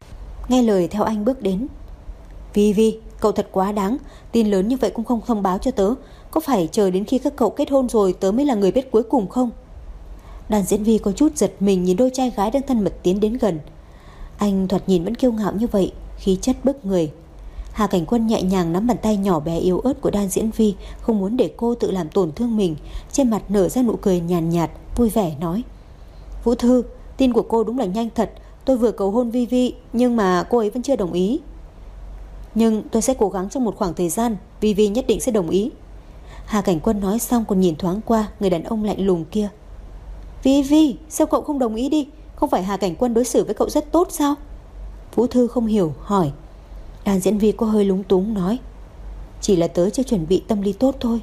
nghe lời theo anh bước đến. Vi Vi, cậu thật quá đáng, tin lớn như vậy cũng không thông báo cho tớ. Có phải chờ đến khi các cậu kết hôn rồi tớ mới là người biết cuối cùng không? Đàn diễn Vi có chút giật mình nhìn đôi trai gái đang thân mật tiến đến gần. Anh thoạt nhìn vẫn kiêu ngạo như vậy, khí chất bức người. Hà Cảnh Quân nhẹ nhàng nắm bàn tay nhỏ bé yếu ớt của Đan Diễn Vi, không muốn để cô tự làm tổn thương mình. Trên mặt nở ra nụ cười nhàn nhạt, nhạt, vui vẻ nói: Vũ Thư, tin của cô đúng là nhanh thật. Tôi vừa cầu hôn Vi Vi, nhưng mà cô ấy vẫn chưa đồng ý. Nhưng tôi sẽ cố gắng trong một khoảng thời gian, Vi Vi nhất định sẽ đồng ý. Hà Cảnh Quân nói xong còn nhìn thoáng qua người đàn ông lạnh lùng kia. Vi Vi, sao cậu không đồng ý đi? Không phải Hà Cảnh Quân đối xử với cậu rất tốt sao? Vũ Thư không hiểu hỏi. Đàn Diễn Vi có hơi lúng túng nói: Chỉ là tớ chưa chuẩn bị tâm lý tốt thôi.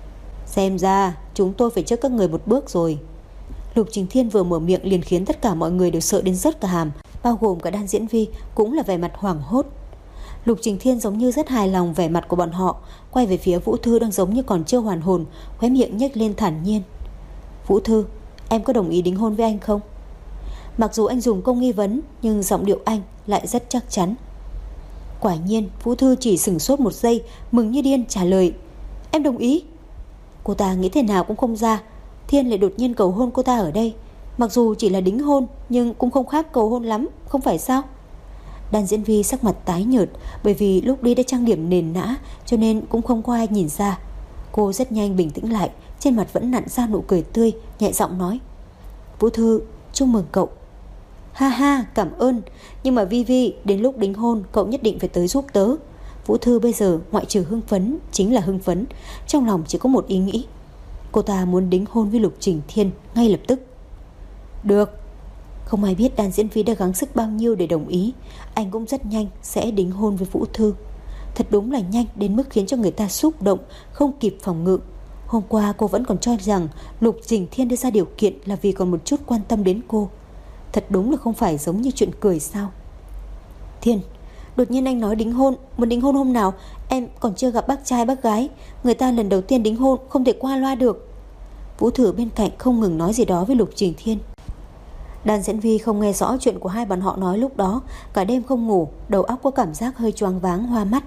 Xem ra chúng tôi phải trước các người một bước rồi. Lục Trình Thiên vừa mở miệng liền khiến tất cả mọi người đều sợ đến rớt cả hàm, bao gồm cả Đan Diễn Vi cũng là vẻ mặt hoảng hốt. Lục Trình Thiên giống như rất hài lòng vẻ mặt của bọn họ, quay về phía Vũ Thư đang giống như còn chưa hoàn hồn, khóe miệng nhếch lên thản nhiên. Vũ Thư, em có đồng ý đính hôn với anh không? Mặc dù anh dùng câu nghi vấn, nhưng giọng điệu anh lại rất chắc chắn. Quả nhiên Vũ Thư chỉ sửng sốt một giây, mừng như điên trả lời: Em đồng ý. Cô ta nghĩ thế nào cũng không ra, Thiên lại đột nhiên cầu hôn cô ta ở đây. Mặc dù chỉ là đính hôn, nhưng cũng không khác cầu hôn lắm, không phải sao? Đan Diễn Vi sắc mặt tái nhợt, bởi vì lúc đi đã trang điểm nền nã, cho nên cũng không có ai nhìn ra. Cô rất nhanh bình tĩnh lại, trên mặt vẫn nặn ra nụ cười tươi, nhẹ giọng nói: Vũ Thư, chúc mừng cậu. Ha ha, cảm ơn. Nhưng mà Vi Vi, đến lúc đính hôn cậu nhất định phải tới giúp tớ. Vũ Thư bây giờ ngoại trừ hưng phấn chính là hưng phấn, trong lòng chỉ có một ý nghĩ: cô ta muốn đính hôn với Lục Trình Thiên ngay lập tức. Được. Không ai biết Đan Diễn Vi đã gắng sức bao nhiêu để đồng ý. Anh cũng rất nhanh sẽ đính hôn với Vũ Thư. Thật đúng là nhanh đến mức khiến cho người ta xúc động, không kịp phòng ngự. Hôm qua cô vẫn còn cho rằng Lục Trình Thiên đưa ra điều kiện là vì còn một chút quan tâm đến cô. Thật đúng là không phải giống như chuyện cười sao? Thiên, đột nhiên anh nói đính hôn. Muốn đính hôn hôm nào? Em còn chưa gặp bác trai bác gái, người ta lần đầu tiên đính hôn không thể qua loa được. Vũ Thư bên cạnh không ngừng nói gì đó với Lục Trình Thiên. Đan Diễn Vi không nghe rõ chuyện của hai bọn họ nói lúc đó, cả đêm không ngủ, đầu óc có cảm giác hơi choáng váng hoa mắt.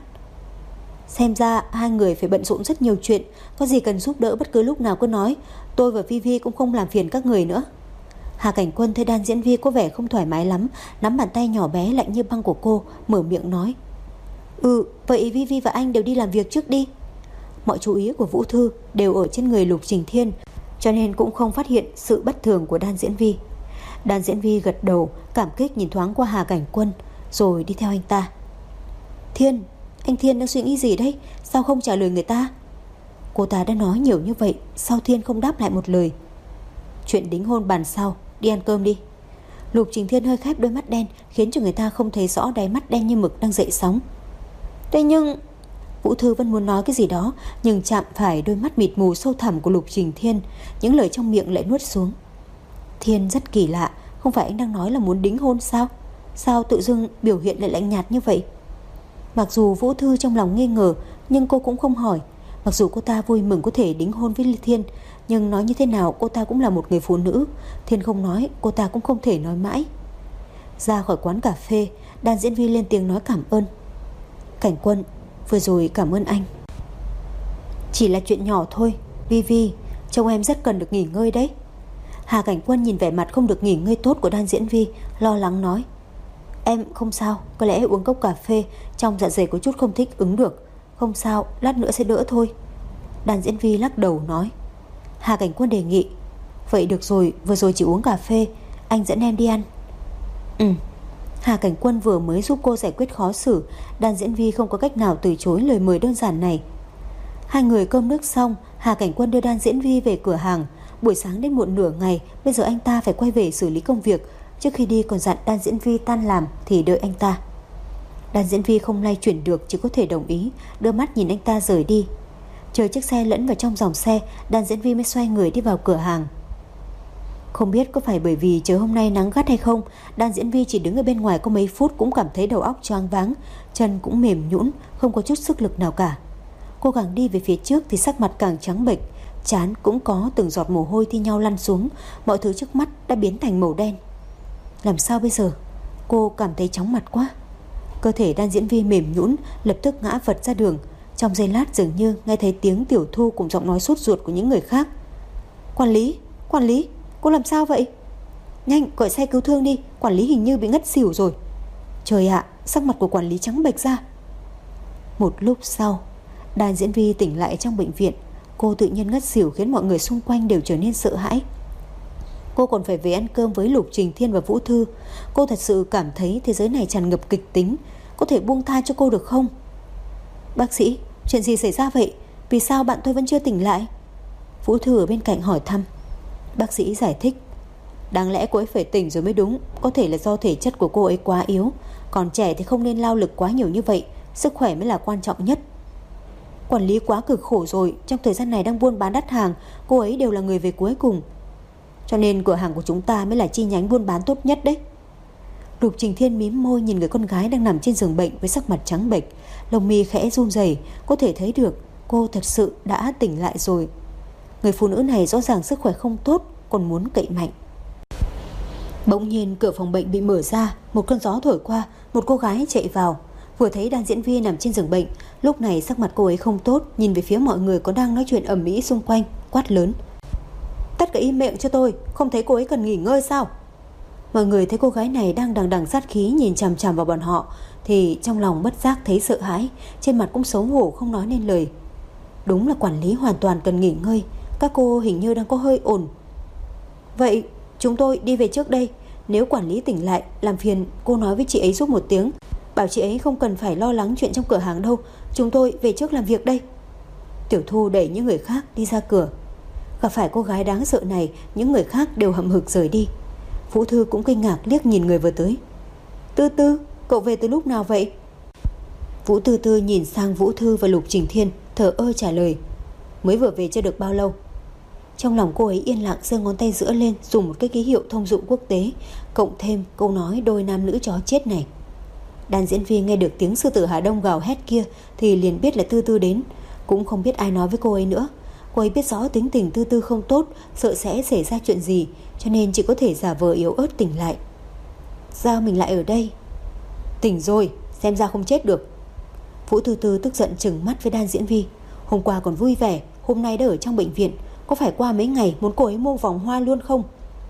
Xem ra hai người phải bận rộn rất nhiều chuyện, có gì cần giúp đỡ bất cứ lúc nào cứ nói, tôi và Vi Vi cũng không làm phiền các người nữa. Hà Cảnh Quân thấy Đan Diễn Vi có vẻ không thoải mái lắm, nắm bàn tay nhỏ bé lạnh như băng của cô, mở miệng nói: Ừ, vậy Vi Vi và anh đều đi làm việc trước đi. Mọi chú ý của Vũ Thư đều ở trên người Lục Trình Thiên, cho nên cũng không phát hiện sự bất thường của Đan Diễn Vi. Đan Diễn Vi gật đầu, cảm kích nhìn thoáng qua Hà Cảnh Quân, rồi đi theo anh ta. Thiên, anh Thiên đang suy nghĩ gì đấy? Sao không trả lời người ta? Cô ta đã nói nhiều như vậy, sao Thiên không đáp lại một lời? Chuyện đính hôn bàn sau, đi ăn cơm đi. Lục Trình Thiên hơi khép đôi mắt đen, khiến cho người ta không thấy rõ đáy mắt đen như mực đang dậy sóng. Thế nhưng... Vũ Thư vẫn muốn nói cái gì đó, nhưng chạm phải đôi mắt mịt mù sâu thẳm của Lục Trình Thiên, những lời trong miệng lại nuốt xuống. Thiên rất kỳ lạ, không phải anh đang nói là muốn đính hôn sao? Sao tự dưng biểu hiện lại lạnh nhạt như vậy? Mặc dù Vũ Thư trong lòng nghi ngờ, nhưng cô cũng không hỏi. Mặc dù cô ta vui mừng có thể đính hôn với Thiên, nhưng nói như thế nào cô ta cũng là một người phụ nữ. Thiên không nói, cô ta cũng không thể nói mãi. Ra khỏi quán cà phê, Đan Diễn Vi lên tiếng nói cảm ơn. Cảnh Quân, vừa rồi cảm ơn anh. Chỉ là chuyện nhỏ thôi, Vi Vi, trông em rất cần được nghỉ ngơi đấy. Hà Cảnh Quân nhìn vẻ mặt không được nghỉ ngơi tốt của Đan Diễn Vi, lo lắng nói: Em không sao, có lẽ uống cốc cà phê trong dạ dày có chút không thích ứng được. Không sao, lát nữa sẽ đỡ thôi. Đan Diễn Vi lắc đầu nói. Hà Cảnh Quân đề nghị: Vậy được rồi, vừa rồi chỉ uống cà phê, anh dẫn em đi ăn. Ừ. Hà Cảnh Quân vừa mới giúp cô giải quyết khó xử, Đan Diễn Vi không có cách nào từ chối lời mời đơn giản này. Hai người cơm nước xong, Hà Cảnh Quân đưa Đan Diễn Vi về cửa hàng. Buổi sáng đến muộn nửa ngày, bây giờ anh ta phải quay về xử lý công việc. Trước khi đi còn dặn Đan Diễn Vi tan làm thì đợi anh ta. Đan Diễn Vi không lay chuyển được, chỉ có thể đồng ý, đưa mắt nhìn anh ta rời đi. Chờ chiếc xe lẫn vào trong dòng xe, Đan Diễn Vi mới xoay người đi vào cửa hàng. Không biết có phải bởi vì trời hôm nay nắng gắt hay không, Đan Diễn Vi chỉ đứng ở bên ngoài có mấy phút cũng cảm thấy đầu óc choáng váng, chân cũng mềm nhũn, không có chút sức lực nào cả. Cô càng đi về phía trước thì sắc mặt càng trắng bệch, trán cũng có từng giọt mồ hôi thi nhau lăn xuống, mọi thứ trước mắt đã biến thành màu đen. Làm sao bây giờ? Cô cảm thấy chóng mặt quá. Cơ thể Đan Diễn Vi mềm nhũn, lập tức ngã vật ra đường. Trong giây lát dường như nghe thấy tiếng Tiểu Thu cùng giọng nói sốt ruột của những người khác. Quản lý, quản lý, cô làm sao vậy? Nhanh gọi xe cứu thương đi, quản lý hình như bị ngất xỉu rồi. Trời ạ, sắc mặt của quản lý trắng bệch ra. Một lúc sau, Đan Diễn Vi tỉnh lại trong bệnh viện. Cô tự nhiên ngất xỉu khiến mọi người xung quanh đều trở nên sợ hãi. Cô còn phải về ăn cơm với Lục Trình Thiên và Vũ Thư. Cô thật sự cảm thấy thế giới này tràn ngập kịch tính. Có thể buông tha cho cô được không? Bác sĩ, chuyện gì xảy ra vậy? Vì sao bạn tôi vẫn chưa tỉnh lại? Vũ Thư ở bên cạnh hỏi thăm. Bác sĩ giải thích. Đáng lẽ cô ấy phải tỉnh rồi mới đúng. Có thể là do thể chất của cô ấy quá yếu. Còn trẻ thì không nên lao lực quá nhiều như vậy. Sức khỏe mới là quan trọng nhất. Quản lý quá cực khổ rồi. Trong thời gian này đang buôn bán đắt hàng, cô ấy đều là người về cuối cùng. Cho nên cửa hàng của chúng ta mới là chi nhánh buôn bán tốt nhất đấy. Lục Trình Thiên mím môi nhìn người con gái đang nằm trên giường bệnh với sắc mặt trắng bệch, lông mi khẽ run rẩy, có thể thấy được cô thật sự đã tỉnh lại rồi. Người phụ nữ này rõ ràng sức khỏe không tốt, còn muốn cậy mạnh. Bỗng nhiên cửa phòng bệnh bị mở ra, một cơn gió thổi qua, một cô gái chạy vào. Vừa thấy Đan Diễn Vi nằm trên giường bệnh, lúc này sắc mặt cô ấy không tốt, nhìn về phía mọi người có đang nói chuyện ầm ĩ xung quanh, quát lớn. Tất cả im miệng cho tôi, không thấy cô ấy cần nghỉ ngơi sao? Mọi người thấy cô gái này đang đằng đằng sát khí nhìn chằm chằm vào bọn họ thì trong lòng bất giác thấy sợ hãi, trên mặt cũng xấu hổ không nói nên lời. Đúng là quản lý hoàn toàn cần nghỉ ngơi, các cô hình như đang có hơi ổn. Vậy chúng tôi đi về trước đây. Nếu quản lý tỉnh lại, làm phiền cô nói với chị ấy giúp một tiếng, bảo chị ấy không cần phải lo lắng chuyện trong cửa hàng đâu. Chúng tôi về trước làm việc đây. Tiểu Thu đẩy những người khác đi ra cửa. Gặp phải cô gái đáng sợ này, những người khác đều hậm hực rời đi. Vũ Thư cũng kinh ngạc liếc nhìn người vừa tới. Tư Tư, cậu về từ lúc nào vậy? Vũ Tư Tư nhìn sang Vũ Thư và Lục Trình Thiên, thở ơ trả lời. Mới vừa về chưa được bao lâu. Trong lòng cô ấy yên lặng giơ ngón tay giữa lên, dùng một cái ký hiệu thông dụng quốc tế, cộng thêm câu nói đôi nam nữ chó chết này. Đan Diễn Vi nghe được tiếng sư tử Hà Đông gào hét kia thì liền biết là Tư Tư đến. Cũng không biết ai nói với cô ấy nữa. Cô ấy biết rõ tính tình Tư Tư không tốt, sợ sẽ xảy ra chuyện gì, cho nên chỉ có thể giả vờ yếu ớt tỉnh lại. Sao mình lại ở đây? Tỉnh rồi, xem ra không chết được. Vũ Tư Tư tức giận trừng mắt với Đan Diễn Vi. Hôm qua còn vui vẻ, hôm nay đã ở trong bệnh viện. Có phải qua mấy ngày muốn cô ấy mua vòng hoa luôn không?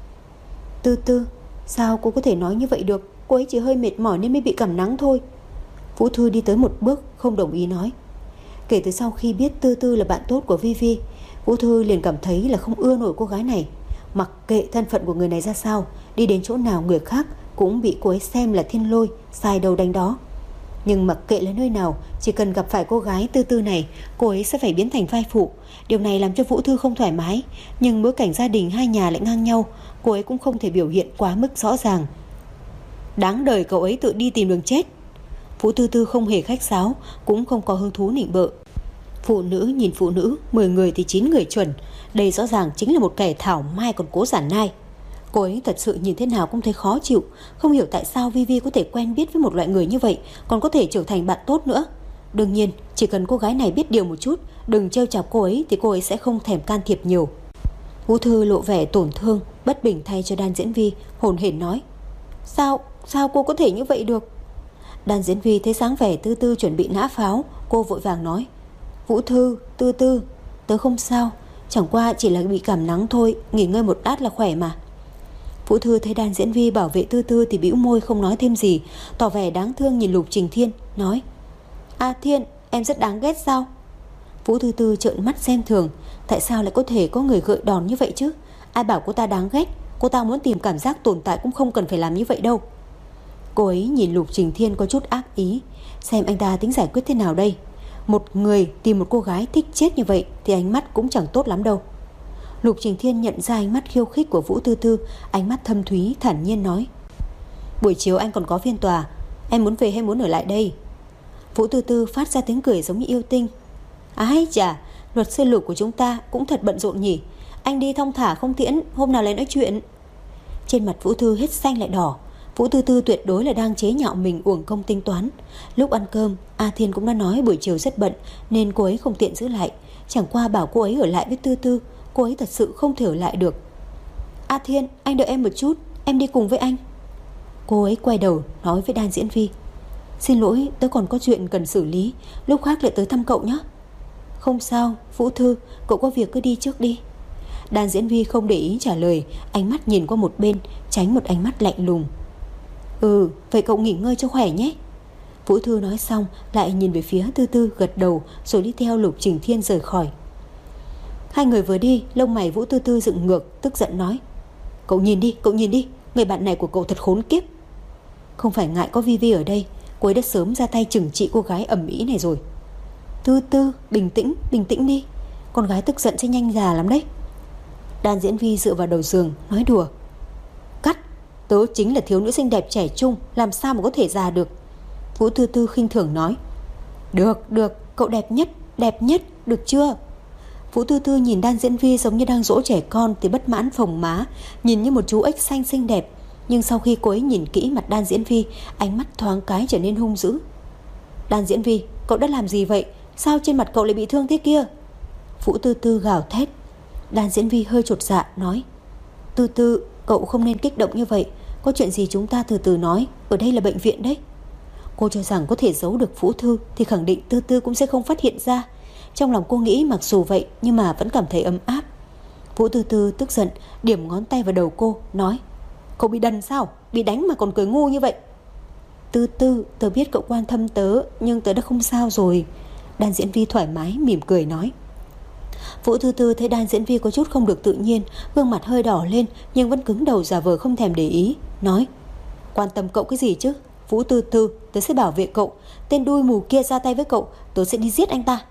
Tư Tư, sao cô có thể nói như vậy được? Cô ấy chỉ hơi mệt mỏi nên mới bị cảm nắng thôi. Vũ Thư đi tới một bước, không đồng ý nói. Kể từ sau khi biết Tư Tư là bạn tốt của Vi Vi, Vũ Thư liền cảm thấy là không ưa nổi cô gái này. Mặc kệ thân phận của người này ra sao, đi đến chỗ nào người khác cũng bị cô ấy xem là thiên lôi, sai đầu đánh đó. Nhưng mặc kệ là nơi nào, chỉ cần gặp phải cô gái Tư Tư này, cô ấy sẽ phải biến thành vai phụ. Điều này làm cho Vũ Thư không thoải mái. Nhưng bối cảnh gia đình hai nhà lại ngang nhau, cô ấy cũng không thể biểu hiện quá mức rõ ràng. Đáng đời cậu ấy tự đi tìm đường chết. Vũ Tư Tư không hề khách sáo, cũng không có hứng thú nịnh bợ. Phụ nữ nhìn phụ nữ, mười người thì chín người chuẩn. Đây rõ ràng chính là một kẻ thảo mai còn cố giả nai. Cô ấy thật sự nhìn thế nào cũng thấy khó chịu. Không hiểu tại sao Vi Vi có thể quen biết với một loại người như vậy, còn có thể trở thành bạn tốt nữa. Đương nhiên, chỉ cần cô gái này biết điều một chút, đừng trêu chọc cô ấy, thì cô ấy sẽ không thèm can thiệp nhiều. Vũ Thư lộ vẻ tổn thương, bất bình thay cho Đan Diễn Vi, hồn hển nói. Sao, sao cô có thể như vậy được? Đan Diễn Vi thấy sáng vẻ Tư Tư chuẩn bị nã pháo, cô vội vàng nói. Vũ Thư, Tư Tư, tớ không sao, chẳng qua chỉ là bị cảm nắng thôi, nghỉ ngơi một lát là khỏe mà. Vũ Thư thấy Đan Diễn Vi bảo vệ Tư Tư thì bĩu môi không nói thêm gì, tỏ vẻ đáng thương nhìn Lục Trình Thiên, nói. A Thiên, em rất đáng ghét sao? Vũ Tư Tư trợn mắt xem thường. Tại sao lại có thể có người gợi đòn như vậy chứ? Ai bảo cô ta đáng ghét? Cô ta muốn tìm cảm giác tồn tại cũng không cần phải làm như vậy đâu. Cô ấy nhìn Lục Trình Thiên có chút ác ý, xem anh ta tính giải quyết thế nào đây. Một người tìm một cô gái thích chết như vậy thì ánh mắt cũng chẳng tốt lắm đâu. Lục Trình Thiên nhận ra ánh mắt khiêu khích của Vũ Tư Tư, ánh mắt thâm thúy thản nhiên nói. Buổi chiều anh còn có phiên tòa, em muốn về hay muốn ở lại đây? Vũ Tư Tư phát ra tiếng cười giống như yêu tinh. Ái chà, luật sư Lục của chúng ta cũng thật bận rộn nhỉ. Anh đi thong thả không tiễn, hôm nào lại nói chuyện. Trên mặt Vũ Thư hết xanh lại đỏ. Vũ Tư Tư tuyệt đối là đang chế nhạo mình uổng công tính toán. Lúc ăn cơm, A Thiên cũng đã nói buổi chiều rất bận nên cô ấy không tiện giữ lại. Chẳng qua bảo cô ấy ở lại với Tư Tư, cô ấy thật sự không thể ở lại được. A Thiên, anh đợi em một chút, em đi cùng với anh. Cô ấy quay đầu nói với Đan Diễn Vi. Xin lỗi, tớ còn có chuyện cần xử lý, lúc khác lại tới thăm cậu nhé. Không sao, Vũ Thư, cậu có việc cứ đi trước đi. Đan Diễn Vi không để ý trả lời, ánh mắt nhìn qua một bên, tránh một ánh mắt lạnh lùng. Ừ, vậy cậu nghỉ ngơi cho khỏe nhé. Vũ Thư nói xong lại nhìn về phía Tư Tư, gật đầu rồi đi theo Lục Trình Thiên rời khỏi. Hai người vừa đi, lông mày Vũ Tư Tư dựng ngược, tức giận nói: Cậu nhìn đi, cậu nhìn đi, người bạn này của cậu thật khốn kiếp. Không phải ngại có Vi Vi ở đây, cô ấy đã sớm ra tay trừng trị cô gái ầm ĩ này rồi. Tư Tư, bình tĩnh, bình tĩnh đi, con gái tức giận sẽ nhanh già lắm đấy. Đan Diễn Vi dựa vào đầu giường nói đùa: Cắt, tớ chính là thiếu nữ xinh đẹp trẻ trung, làm sao mà có thể già được. Vũ Tư Tư khinh thường nói: Được, được, cậu đẹp nhất, đẹp nhất, được chưa? Vũ Tư Tư nhìn Đan Diễn Vi giống như đang dỗ trẻ con thì bất mãn phồng má, nhìn như một chú ếch xanh xinh đẹp. Nhưng sau khi cô ấy nhìn kỹ mặt Đan Diễn Vi, ánh mắt thoáng cái trở nên hung dữ. Đan Diễn Vi, cậu đã làm gì vậy? Sao trên mặt cậu lại bị thương thế kia? Vũ Tư Tư gào thét. Đan Diễn Vi hơi chột dạ nói: Tư Tư, cậu không nên kích động như vậy, có chuyện gì chúng ta từ từ nói, ở đây là bệnh viện đấy. Cô cho rằng có thể giấu được Vũ Thư thì khẳng định Tư Tư cũng sẽ không phát hiện ra. Trong lòng cô nghĩ mặc dù vậy nhưng mà vẫn cảm thấy ấm áp. Vũ Tư Tư tức giận điểm ngón tay vào đầu cô, nói: Cậu bị đần sao? Bị đánh mà còn cười ngu như vậy. Tư Tư, tớ biết cậu quan tâm tớ, nhưng tớ đã không sao rồi. Đan Diễn Vi thoải mái mỉm cười nói. Vũ Tư Tư thấy Đan Diễn Vi có chút không được tự nhiên, gương mặt hơi đỏ lên nhưng vẫn cứng đầu giả vờ không thèm để ý, nói: Quan tâm cậu cái gì chứ? Vũ Tư Tư, tớ sẽ bảo vệ cậu. Tên đuôi mù kia ra tay với cậu, tớ sẽ đi giết anh ta.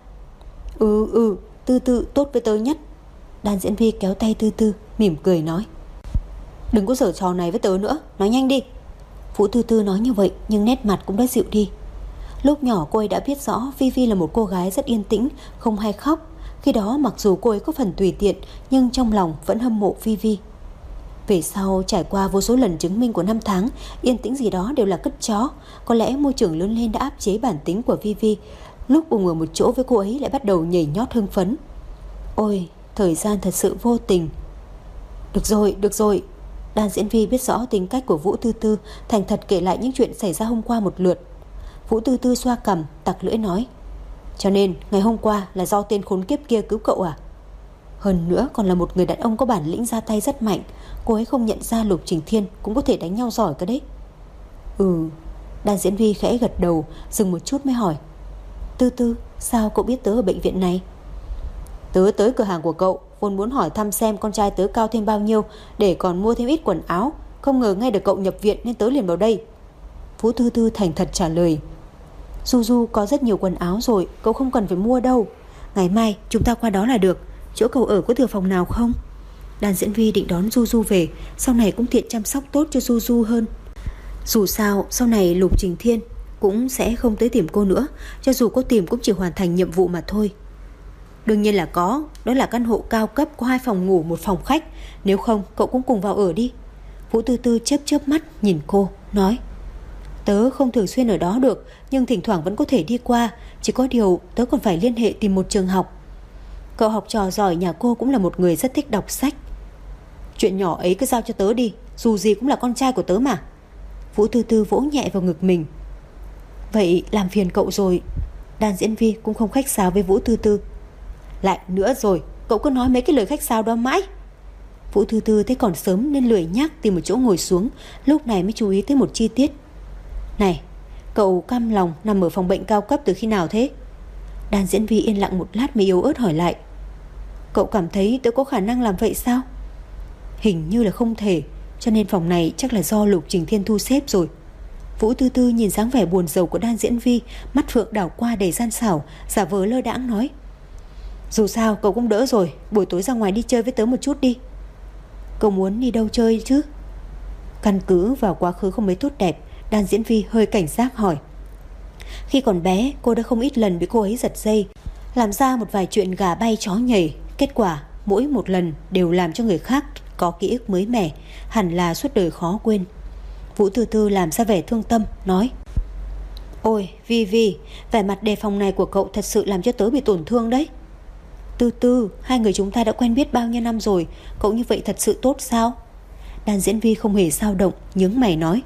Ừ ừ, Tư Tư tốt với tớ nhất. Đan Diễn Vi kéo tay Tư Tư mỉm cười nói: Đừng có giở trò này với tớ nữa, nói nhanh đi. Vũ Tư Tư nói như vậy nhưng nét mặt cũng đã dịu đi. Lúc nhỏ cô ấy đã biết rõ Vi Vi là một cô gái rất yên tĩnh, không hay khóc. Khi đó mặc dù cô ấy có phần tùy tiện, nhưng trong lòng vẫn hâm mộ Vi Vi. Về sau trải qua vô số lần chứng minh của năm tháng, yên tĩnh gì đó đều là cất chó. Có lẽ môi trường lớn lên đã áp chế bản tính của Vi Vi. Lúc cùng ở một chỗ với cô ấy lại bắt đầu nhảy nhót hưng phấn. Ôi, thời gian thật sự vô tình. Được rồi, được rồi. Đan Diễn Vi biết rõ tính cách của Vũ Tư Tư, thành thật kể lại những chuyện xảy ra hôm qua một lượt. Vũ Tư Tư xoa cằm, tặc lưỡi nói: Cho nên ngày hôm qua là do tên khốn kiếp kia cứu cậu à? Hơn nữa còn là một người đàn ông có bản lĩnh ra tay rất mạnh. Cô ấy không nhận ra Lục Trình Thiên cũng có thể đánh nhau giỏi cơ đấy. Ừ. Đan Diễn Vi khẽ gật đầu, dừng một chút mới hỏi: Tư Tư, sao cậu biết tớ ở bệnh viện này? Tớ tới cửa hàng của cậu vốn muốn hỏi thăm xem con trai tớ cao thêm bao nhiêu, để còn mua thêm ít quần áo. Không ngờ nghe được cậu nhập viện nên tớ liền vào đây. Vũ Tư Tư thành thật trả lời: Du Du có rất nhiều quần áo rồi, cậu không cần phải mua đâu. Ngày mai chúng ta qua đó là được. Chỗ cậu ở có thừa phòng nào không? Đan Diễn Vi định đón Du Du về, sau này cũng tiện chăm sóc tốt cho Du Du hơn. Dù sao sau này Lục Trình Thiên cũng sẽ không tới tìm cô nữa, cho dù có tìm cũng chỉ hoàn thành nhiệm vụ mà thôi. Đương nhiên là có, đó là căn hộ cao cấp có hai phòng ngủ một phòng khách. Nếu không cậu cũng cùng vào ở đi. Vũ Tư Tư chớp chớp mắt nhìn cô, nói: Tớ không thường xuyên ở đó được, nhưng thỉnh thoảng vẫn có thể đi qua. Chỉ có điều tớ còn phải liên hệ tìm một trường học. Cậu học trò giỏi nhà cô cũng là một người rất thích đọc sách. Chuyện nhỏ ấy cứ giao cho tớ đi, dù gì cũng là con trai của tớ mà. Vũ Tư Tư vỗ nhẹ vào ngực mình. Vậy làm phiền cậu rồi. Đan Diễn Vi cũng không khách sáo với Vũ Tư Tư. Lại nữa rồi, cậu cứ nói mấy cái lời khách sáo đó mãi. Vũ Tư Tư thấy còn sớm nên lười nhác tìm một chỗ ngồi xuống, lúc này mới chú ý tới một chi tiết. Này, cậu cam lòng nằm ở phòng bệnh cao cấp từ khi nào thế? Đan Diễn Vi yên lặng một lát mới yếu ớt hỏi lại. Cậu cảm thấy tớ có khả năng làm vậy sao? Hình như là không thể, cho nên phòng này chắc là do Lục Trình Thiên thu xếp rồi. Vũ Tư Tư nhìn dáng vẻ buồn rầu của Đan Diễn Vi, mắt phượng đảo qua đầy gian xảo, giả vờ lơ đãng nói: Dù sao cậu cũng đỡ rồi, buổi tối ra ngoài đi chơi với tớ một chút đi. Cậu muốn đi đâu chơi chứ? Căn cứ vào quá khứ không mấy tốt đẹp, Đan Diễn Vi hơi cảnh giác hỏi. Khi còn bé cô đã không ít lần bị cô ấy giật dây, làm ra một vài chuyện gà bay chó nhảy. Kết quả mỗi một lần đều làm cho người khác có ký ức mới mẻ, hẳn là suốt đời khó quên. Vũ Tư Tư làm ra vẻ thương tâm, nói: Ôi Vi Vi, vẻ mặt đề phòng này của cậu thật sự làm cho tớ bị tổn thương đấy. Tư Tư, hai người chúng ta đã quen biết bao nhiêu năm rồi, cậu như vậy thật sự tốt sao? Đan Diễn Vi không hề dao động, nhướng mày nói: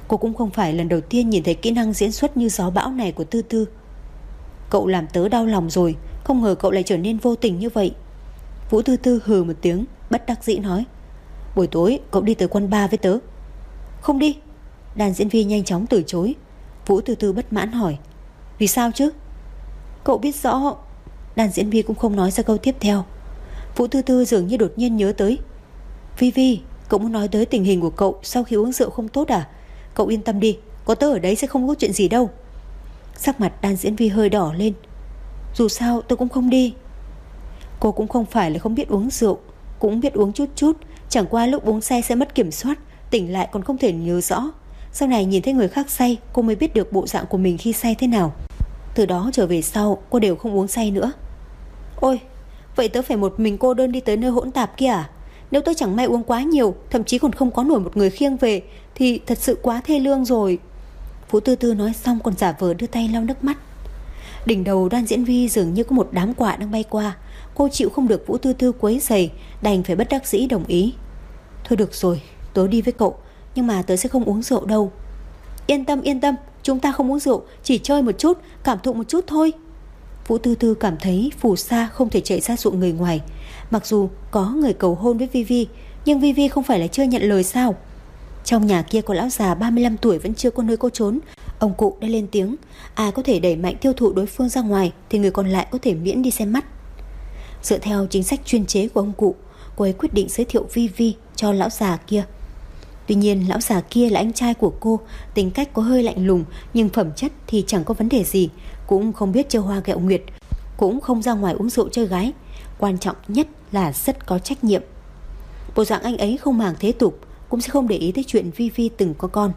Cô cũng không phải lần đầu tiên nhìn thấy kỹ năng diễn xuất như gió bão này của Tư Tư. Cậu làm tớ đau lòng rồi, không ngờ cậu lại trở nên vô tình như vậy. Vũ Tư Tư hừ một tiếng, bất đắc dĩ nói: Buổi tối cậu đi tới quán bar với tớ. Không đi. Đàn diễn viên nhanh chóng từ chối. Vũ Tư Tư bất mãn hỏi: Vì sao chứ? Cậu biết rõ. Đàn diễn viên cũng không nói ra câu tiếp theo. Vũ Tư Tư dường như đột nhiên nhớ tới: Vi Vi, cậu muốn nói tới tình hình của cậu sau khi uống rượu không tốt à? Cậu yên tâm đi, có tớ ở đấy sẽ không có chuyện gì đâu. Sắc mặt đàn diễn viên hơi đỏ lên. Dù sao tôi cũng không đi. Cô cũng không phải là không biết uống rượu, cũng biết uống chút chút. Chẳng qua lúc uống say sẽ mất kiểm soát, tỉnh lại còn không thể nhớ rõ. Sau này nhìn thấy người khác say, cô mới biết được bộ dạng của mình khi say thế nào. Từ đó trở về sau, cô đều không uống say nữa. Ôi, vậy tớ phải một mình cô đơn đi tới nơi hỗn tạp kia à? Nếu tôi chẳng may uống quá nhiều, thậm chí còn không có nổi một người khiêng về, thì thật sự quá thê lương rồi. Vũ Tư Tư nói xong còn giả vờ đưa tay lau nước mắt. Đỉnh đầu Đoan Diễn Vi dường như có một đám quạ đang bay qua. Cô chịu không được Vũ Tư Tư quấy rầy, đành phải bất đắc dĩ đồng ý. Thôi được rồi, tớ đi với cậu, nhưng mà tớ sẽ không uống rượu đâu. Yên tâm yên tâm, chúng ta không uống rượu, chỉ chơi một chút, cảm thụ một chút thôi. Vũ Tư Tư cảm thấy phù sa không thể chạy ra ruộng người ngoài. Mặc dù có người cầu hôn với Vi Vi, nhưng Vi Vi không phải là chưa nhận lời sao? Trong nhà kia có lão già ba mươi lăm tuổi vẫn chưa có nơi cô trốn. Ông cụ đã lên tiếng: ai có thể đẩy mạnh tiêu thụ đối phương ra ngoài thì người còn lại có thể miễn đi xem mắt. Dựa theo chính sách chuyên chế của ông cụ, cô ấy quyết định giới thiệu Vi Vi cho lão già kia. Tuy nhiên lão già kia là anh trai của cô, tính cách có hơi lạnh lùng, nhưng phẩm chất thì chẳng có vấn đề gì. Cũng không biết chơi hoa gẹo nguyệt, cũng không ra ngoài uống rượu chơi gái. Quan trọng nhất là rất có trách nhiệm. Bộ dạng anh ấy không màng thế tục, cũng sẽ không để ý tới chuyện Vi Vi từng có con.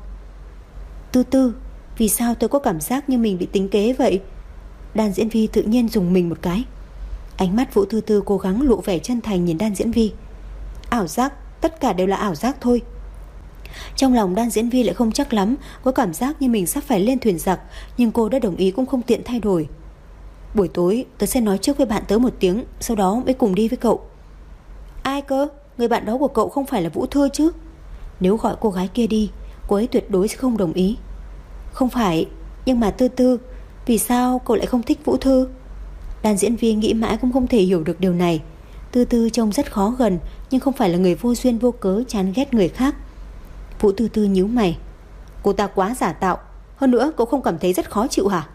Tư Tư, vì sao tôi có cảm giác như mình bị tính kế vậy? Đan Diễn Vi tự nhiên dùng mình một cái. Ánh mắt Vũ Tư Tư cố gắng lộ vẻ chân thành nhìn Đan Diễn Vi. Ảo giác, tất cả đều là ảo giác thôi. Trong lòng Đan Diễn Vi lại không chắc lắm, có cảm giác như mình sắp phải lên thuyền giặc, nhưng cô đã đồng ý cũng không tiện thay đổi. Buổi tối tớ sẽ nói trước với bạn tớ một tiếng, sau đó mới cùng đi với cậu. Ai cơ? Người bạn đó của cậu không phải là Vũ Thư chứ? Nếu gọi cô gái kia đi, cô ấy tuyệt đối sẽ không đồng ý. Không phải, nhưng mà Tư Tư, vì sao cậu lại không thích Vũ Thư? Đàn diễn viên nghĩ mãi cũng không thể hiểu được điều này. Tư Tư trông rất khó gần, nhưng không phải là người vô duyên vô cớ chán ghét người khác. Vũ Tư Tư nhíu mày. Cô ta quá giả tạo, hơn nữa cậu không cảm thấy rất khó chịu hả?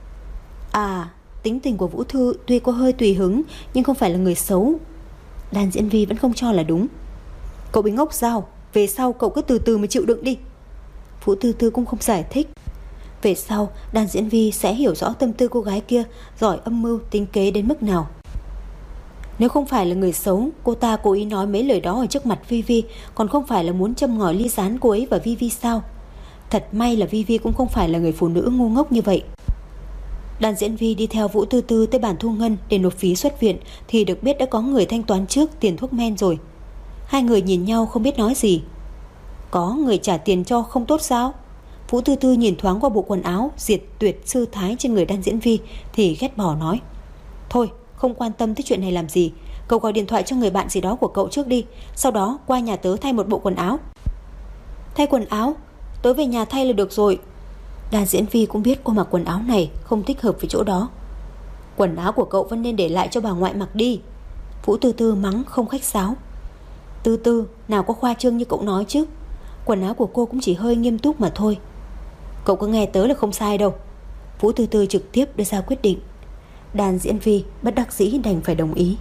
À, tính tình của Vũ Thư tuy có hơi tùy hứng, nhưng không phải là người xấu. Đàn diễn viên vẫn không cho là đúng. Cậu bị ngốc sao? Về sau cậu cứ từ từ mà chịu đựng đi. Vũ Tư Tư cũng không giải thích. Về sau đàn diễn viên sẽ hiểu rõ tâm tư cô gái kia giỏi âm mưu tính kế đến mức nào. Nếu không phải là người xấu, cô ta cố ý nói mấy lời đó ở trước mặt Vi Vi, còn không phải là muốn châm ngòi ly gián cô ấy và Vi Vi sao? Thật may là Vi Vi cũng không phải là người phụ nữ ngu ngốc như vậy. Đàn diễn viên đi theo Vũ Tư Tư tới bàn thu ngân để nộp phí xuất viện thì được biết đã có người thanh toán trước tiền thuốc men rồi. Hai người nhìn nhau không biết nói gì. Có người trả tiền cho không tốt sao? Vũ Tư Tư nhìn thoáng qua bộ quần áo diệt tuyệt sư thái trên người đan diễn vi thì ghét bỏ nói: Thôi, không quan tâm tới chuyện này làm gì. Cậu gọi điện thoại cho người bạn gì đó của cậu trước đi, sau đó qua nhà tớ thay một bộ quần áo. Thay quần áo? Tớ về nhà thay là được rồi. Đàn diễn vi cũng biết cô mặc quần áo này không thích hợp với chỗ đó. Quần áo của cậu vẫn nên để lại cho bà ngoại mặc đi. Vũ Tư Tư mắng không khách sáo. Tư Tư, nào có khoa trương như cậu nói chứ. Quần áo của cô cũng chỉ hơi nghiêm túc mà thôi. Cậu cứ nghe tớ là không sai đâu. Vũ Tư Tư trực tiếp đưa ra quyết định. Đàn diễn vi bất đắc dĩ đành phải đồng ý.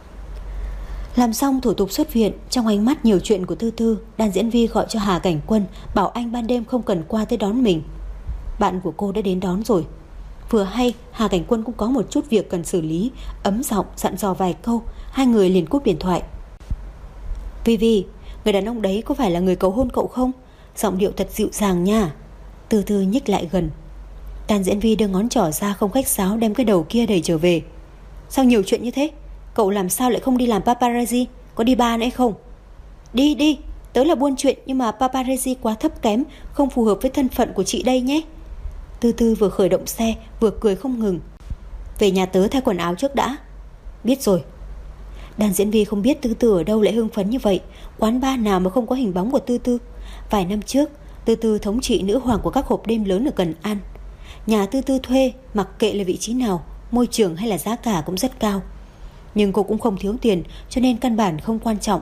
Làm xong thủ tục xuất viện, trong ánh mắt nhiều chuyện của Tư Tư, đàn diễn vi gọi cho Hà Cảnh Quân, bảo anh ban đêm không cần qua tới đón mình. Bạn của cô đã đến đón rồi. Vừa hay Hà Cảnh Quân cũng có một chút việc cần xử lý, ấm giọng dặn dò vài câu, hai người liền cúp điện thoại. Vi Vi, người đàn ông đấy có phải là người cầu hôn cậu không? Giọng điệu thật dịu dàng nha. Từ từ nhích lại gần. Đàn diễn vi đưa ngón trỏ ra không khách sáo đem cái đầu kia đẩy trở về. Sao nhiều chuyện như thế? Cậu làm sao lại không đi làm paparazzi? Có đi bar nữa không? Đi đi, tớ là buôn chuyện, nhưng mà paparazzi quá thấp kém, không phù hợp với thân phận của chị đây nhé. Tư Tư vừa khởi động xe vừa cười không ngừng. Về nhà tớ thay quần áo trước đã. Biết rồi. Đàn diễn viên không biết Tư Tư ở đâu lại hưng phấn như vậy. Quán bar nào mà không có hình bóng của Tư Tư. Vài năm trước Tư Tư thống trị nữ hoàng của các hộp đêm lớn ở Cần An. Nhà Tư Tư thuê, mặc kệ là vị trí nào, môi trường hay là giá cả cũng rất cao. Nhưng cô cũng không thiếu tiền, cho nên căn bản không quan trọng.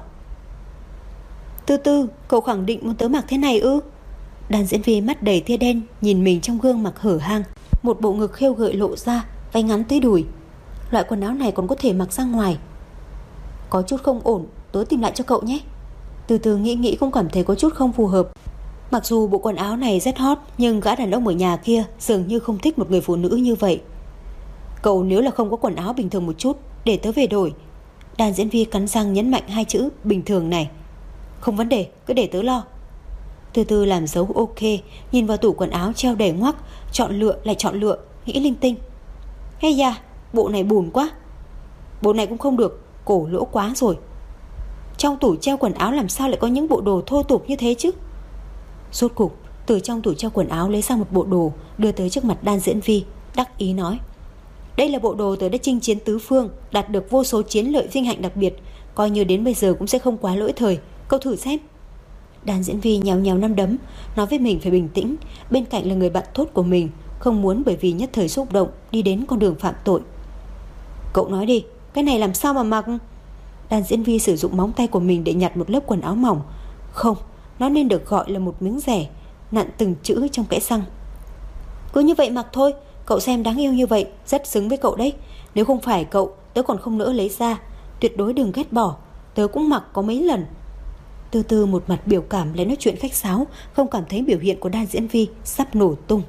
Tư Tư, cậu khẳng định muốn tớ mặc thế này ư? Đàn diễn viên mắt đầy tia đen nhìn mình trong gương mặc hở hang, một bộ ngực khêu gợi lộ ra, váy ngắn tới đùi. Loại quần áo này còn có thể mặc ra ngoài. Có chút không ổn, tớ tìm lại cho cậu nhé. Từ từ nghĩ nghĩ cũng cảm thấy có chút không phù hợp. Mặc dù bộ quần áo này rất hot, nhưng gã đàn ông ở nhà kia dường như không thích một người phụ nữ như vậy. Cậu nếu là không có quần áo bình thường một chút, để tớ về đổi. Đàn diễn viên cắn răng nhấn mạnh hai chữ bình thường này. Không vấn đề, cứ để tớ lo. Từ từ làm dấu ok, nhìn vào tủ quần áo treo đầy ngoắc, chọn lựa lại chọn lựa, nghĩ linh tinh. Hay da, bộ này bùn quá. Bộ này cũng không được, cổ lỗ quá rồi. Trong tủ treo quần áo làm sao lại có những bộ đồ thô tục như thế chứ? Rốt cục, từ trong tủ treo quần áo lấy ra một bộ đồ, đưa tới trước mặt Đan Diễn Vi, đắc ý nói: đây là bộ đồ tớ đã chinh chiến tứ phương, đạt được vô số chiến lợi vinh hạnh đặc biệt, coi như đến bây giờ cũng sẽ không quá lỗi thời, cậu thử xem. Đan Diễn Vi nhéo nhéo nắm đấm, nói với mình phải bình tĩnh, bên cạnh là người bạn tốt của mình, không muốn bởi vì nhất thời xúc động đi đến con đường phạm tội. Cậu nói đi, cái này làm sao mà mặc? Đan Diễn Vi sử dụng móng tay của mình để nhặt một lớp quần áo mỏng. Không, nó nên được gọi là một miếng rẻ, nặn từng chữ trong kẽ răng. Cứ như vậy mặc thôi, cậu xem đáng yêu như vậy, rất xứng với cậu đấy. Nếu không phải cậu, tớ còn không nỡ lấy ra. Tuyệt đối đừng ghét bỏ, tớ cũng mặc có mấy lần. Từ từ một mặt biểu cảm lại nói chuyện khách sáo, không cảm thấy biểu hiện của Đan Diễn Vi sắp nổ tung.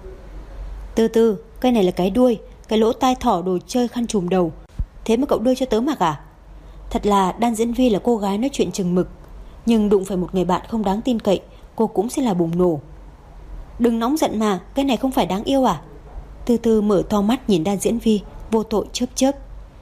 Từ từ, cái này là cái đuôi, cái lỗ tai thỏ đồ chơi khăn trùm đầu. Thế mà cậu đưa cho tớ mặc à? Thật là Đan Diễn Vi là cô gái nói chuyện chừng mực, nhưng đụng phải một người bạn không đáng tin cậy, cô cũng sẽ là bùng nổ. Đừng nóng giận mà, cái này không phải đáng yêu à? Từ từ mở to mắt nhìn Đan Diễn Vi, vô tội chớp chớp.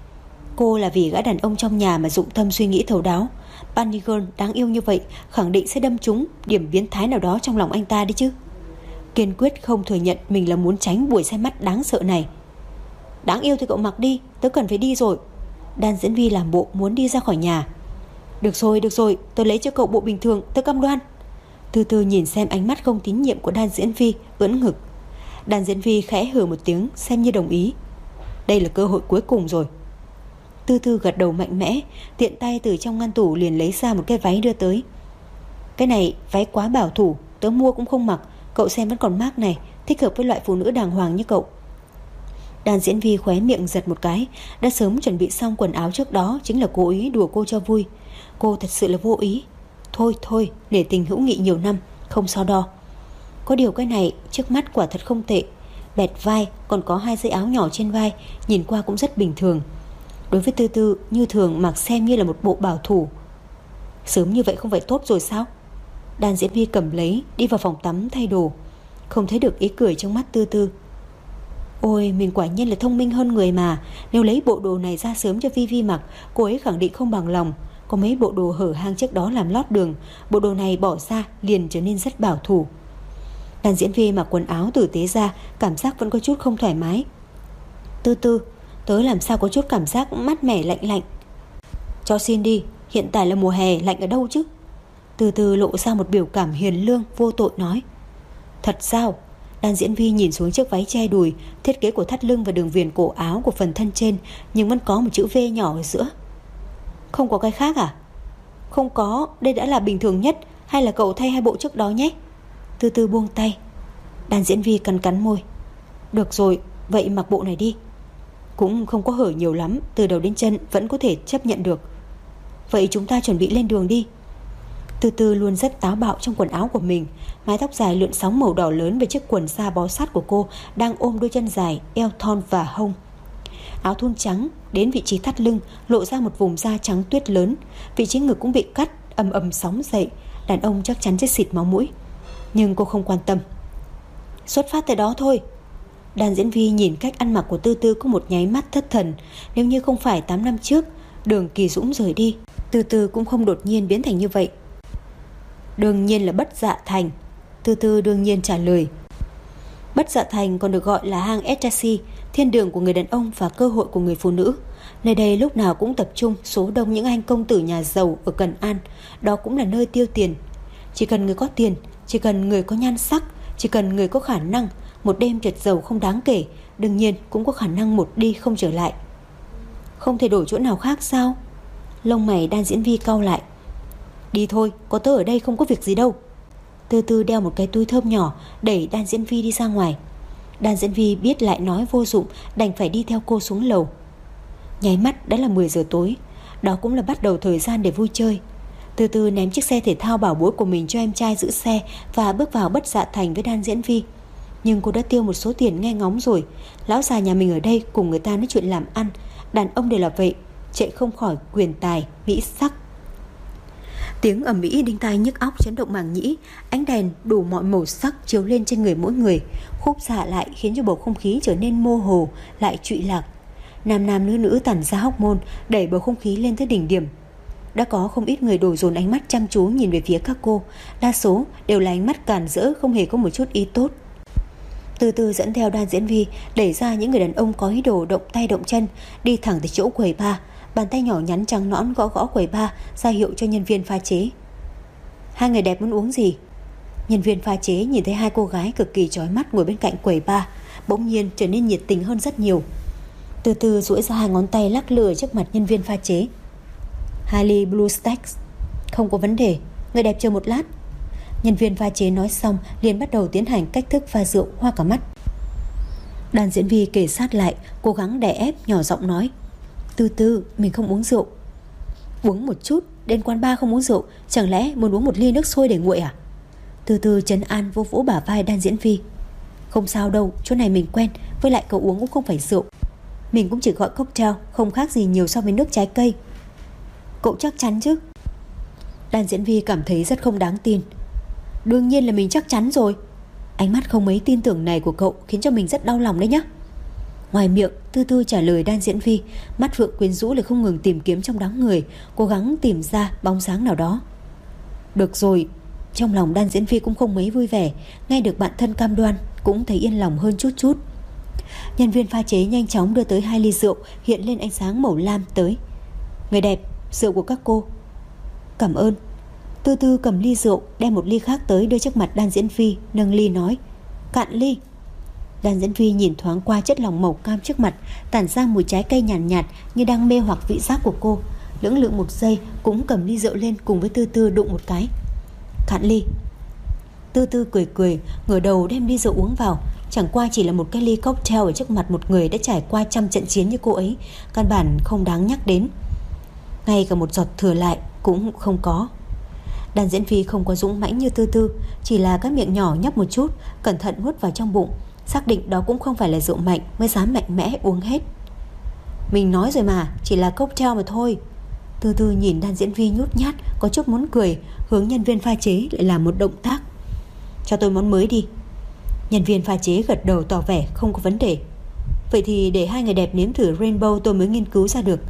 Cô là vì gã đàn ông trong nhà mà dụng tâm suy nghĩ thấu đáo. Bunny Girl đáng yêu như vậy khẳng định sẽ đâm trúng điểm biến thái nào đó trong lòng anh ta đi chứ. Kiên quyết không thừa nhận mình là muốn tránh buổi xem mắt đáng sợ này. Đáng yêu thì cậu mặc đi, tớ cần phải đi rồi. Đan Diễn Vi làm bộ muốn đi ra khỏi nhà. Được rồi, được rồi, tớ lấy cho cậu bộ bình thường, tớ cam đoan. Từ từ nhìn xem ánh mắt không tín nhiệm của Đan Diễn Vi, ưỡn ngực. Đan Diễn Vi khẽ hừ một tiếng xem như đồng ý. Đây là cơ hội cuối cùng rồi. Từ từ gật đầu mạnh mẽ, tiện tay từ trong ngăn tủ liền lấy ra một cái váy đưa tới. Cái này váy quá bảo thủ, tớ mua cũng không mặc, cậu xem vẫn còn mác này, thích hợp với loại phụ nữ đàng hoàng như cậu. Đan Diễn Vi khóe miệng giật một cái, đã sớm chuẩn bị xong quần áo trước đó, chính là cố ý đùa cô cho vui. Cô thật sự là vô ý. Thôi thôi, để tình hữu nghị nhiều năm, không so đo. Có điều cái này trước mắt quả thật không tệ, bẹt vai, còn có hai dây áo nhỏ trên vai, nhìn qua cũng rất bình thường. Đối với Tư Tư, như thường mặc xem như là một bộ bảo thủ. Sớm như vậy không phải tốt rồi sao? Đan Diễn Vi cầm lấy, đi vào phòng tắm thay đồ. Không thấy được ý cười trong mắt Tư Tư. Ôi, mình quả nhiên là thông minh hơn người mà. Nếu lấy bộ đồ này ra sớm cho Vi Vi mặc, cô ấy khẳng định không bằng lòng. Có mấy bộ đồ hở hang trước đó làm lót đường, bộ đồ này bỏ ra liền trở nên rất bảo thủ. Đan Diễn Vi mặc quần áo tử tế ra, cảm giác vẫn có chút không thoải mái. Tư Tư, tớ làm sao có chút cảm giác mát mẻ lạnh lạnh. Cho xin đi, hiện tại là mùa hè, lạnh ở đâu chứ? Từ từ lộ ra một biểu cảm hiền lương vô tội nói. Thật sao? Đan Diễn Vi nhìn xuống chiếc váy che đùi, thiết kế của thắt lưng và đường viền cổ áo của phần thân trên, nhưng vẫn có một chữ V nhỏ ở giữa. Không có cái khác à? Không có, đây đã là bình thường nhất, hay là cậu thay hai bộ trước đó nhé? Từ từ buông tay. Đan Diễn Vi cắn cắn môi. Được rồi, vậy mặc bộ này đi. Cũng không có hở nhiều lắm, từ đầu đến chân vẫn có thể chấp nhận được. Vậy chúng ta chuẩn bị lên đường đi. Từ từ luôn rất táo bạo trong quần áo của mình, mái tóc dài lượn sóng màu đỏ lớn về chiếc quần da bó sát của cô đang ôm đôi chân dài, eo thon và hông. Áo thun trắng đến vị trí thắt lưng lộ ra một vùng da trắng tuyết lớn, vị trí ngực cũng bị cắt, ầm ầm sóng dậy, đàn ông chắc chắn sẽ xịt máu mũi. Nhưng cô không quan tâm. Xuất phát từ đó thôi. Đan Diễn Vi nhìn cách ăn mặc của Tư Tư có một nháy mắt thất thần. Nếu như không phải tám năm trước Đường Kỳ Dũng rời đi, Tư Tư cũng không đột nhiên biến thành như vậy. Đương nhiên là Bất Dạ Thành. Tư Tư đương nhiên trả lời. Bất Dạ Thành còn được gọi là hang Ecstasy, thiên đường của người đàn ông và cơ hội của người phụ nữ. Nơi đây lúc nào cũng tập trung số đông những anh công tử nhà giàu ở Cần An. Đó cũng là nơi tiêu tiền. Chỉ cần người có tiền, Chỉ cần người có nhan sắc, chỉ cần người có khả năng, một đêm trượt giàu không đáng kể, đương nhiên cũng có khả năng một đi không trở lại. Không thể đổi chỗ nào khác sao? Lông mày Đan Diễn Vi cau lại. Đi thôi, có tớ ở đây không có việc gì đâu. Từ từ đeo một cái túi thơm nhỏ, đẩy Đan Diễn Vi đi ra ngoài. Đan Diễn Vi biết lại nói vô dụng, đành phải đi theo cô xuống lầu. Nháy mắt đã là mười giờ tối. Đó cũng là bắt đầu thời gian để vui chơi. Từ từ ném chiếc xe thể thao bảo bối của mình cho em trai giữ xe và bước vào Bất Dạ Thành với Đan Diễn Vi. Nhưng cô đã tiêu một số tiền nghe ngóng rồi. Lão già nhà mình ở đây cùng người ta nói chuyện làm ăn, đàn ông đều là vậy, chạy không khỏi quyền tài, mỹ sắc. Tiếng ầm ĩ đinh tai nhức óc chấn động màng nhĩ, ánh đèn đủ mọi màu sắc chiếu lên trên người mỗi người, khúc xạ lại khiến cho bầu không khí trở nên mơ hồ, lại trụy lạc. Nam nam nữ nữ tản ra hóc môn, đẩy bầu không khí lên tới đỉnh điểm. Đã có không ít người đổ dồn ánh mắt chăm chú nhìn về phía các cô, đa số đều là ánh mắt càn rỡ, không hề có một chút ý tốt. Từ từ dẫn theo Đan Diễn Vi đẩy ra những người đàn ông có ý đồ động tay động chân, đi thẳng tới chỗ quầy bar. Bàn tay nhỏ nhắn trắng nõn gõ gõ quầy bar, ra hiệu cho nhân viên pha chế. Hai người đẹp muốn uống gì? Nhân viên pha chế nhìn thấy hai cô gái cực kỳ chói mắt ngồi bên cạnh quầy bar, bỗng nhiên trở nên nhiệt tình hơn rất nhiều. Từ từ duỗi ra hai ngón tay lắc lư trước mặt nhân viên pha chế. Hai ly Blue Stacks. Không có vấn đề, người đẹp chờ một lát. Nhân viên pha chế nói xong liền bắt đầu tiến hành cách thức pha rượu hoa cả mắt. Đan Diễn Vi kề sát lại, cố gắng đè ép, nhỏ giọng nói. Từ từ, mình không uống rượu. Uống một chút, đến quán bar không uống rượu, chẳng lẽ muốn uống một ly nước sôi để nguội à? Từ từ trấn an vô vỗ bả vai Đan Diễn Vi. Không sao đâu, chỗ này mình quen, với lại cậu uống cũng không phải rượu. Mình cũng chỉ gọi cocktail, không khác gì nhiều so với nước trái cây. Cậu chắc chắn chứ? Đan Diễn Vi cảm thấy rất không đáng tin. Đương nhiên là mình chắc chắn rồi. Ánh mắt không mấy tin tưởng này của cậu khiến cho mình rất đau lòng đấy nhá. Ngoài miệng Tư Tư trả lời Đan Diễn Vi, mắt phượng quyến rũ lại không ngừng tìm kiếm trong đám người, cố gắng tìm ra bóng dáng nào đó. Được rồi. Trong lòng Đan Diễn Vi cũng không mấy vui vẻ, nghe được bạn thân cam đoan cũng thấy yên lòng hơn chút chút. Nhân viên pha chế nhanh chóng đưa tới hai ly rượu hiện lên ánh sáng màu lam tới. Người đẹp, rượu của các cô. Cảm ơn. Tư Tư cầm ly rượu, đem một ly khác tới đưa trước mặt Đan Diễn Vi, nâng ly nói. Cạn ly. Đan Diễn Vi nhìn thoáng qua chất lỏng màu cam trước mặt, tản ra mùi trái cây nhàn nhạt, nhạt như đang mê hoặc vị giác của cô. Lưỡng lự một giây cũng cầm ly rượu lên cùng với Tư Tư đụng một cái. Cạn ly. Tư Tư cười cười, ngửa đầu đem ly rượu uống vào. Chẳng qua chỉ là một cái ly cocktail ở trước mặt một người đã trải qua trăm trận chiến như cô ấy, căn bản không đáng nhắc đến. Ngay cả một giọt thừa lại cũng không có. Đan Diễn Vi không có dũng mãnh như Tư Tư, chỉ là cái miệng nhỏ nhấp một chút, cẩn thận nuốt vào trong bụng, xác định đó cũng không phải là rượu mạnh mới dám mạnh mẽ uống hết. Mình nói rồi mà, chỉ là cocktail mà thôi. Tư Tư nhìn Đan Diễn Vi nhút nhát, có chút muốn cười, hướng nhân viên pha chế lại làm một động tác. Cho tôi món mới đi. Nhân viên pha chế gật đầu tỏ vẻ không có vấn đề. Vậy thì để hai người đẹp nếm thử Rainbow tôi mới nghiên cứu ra được.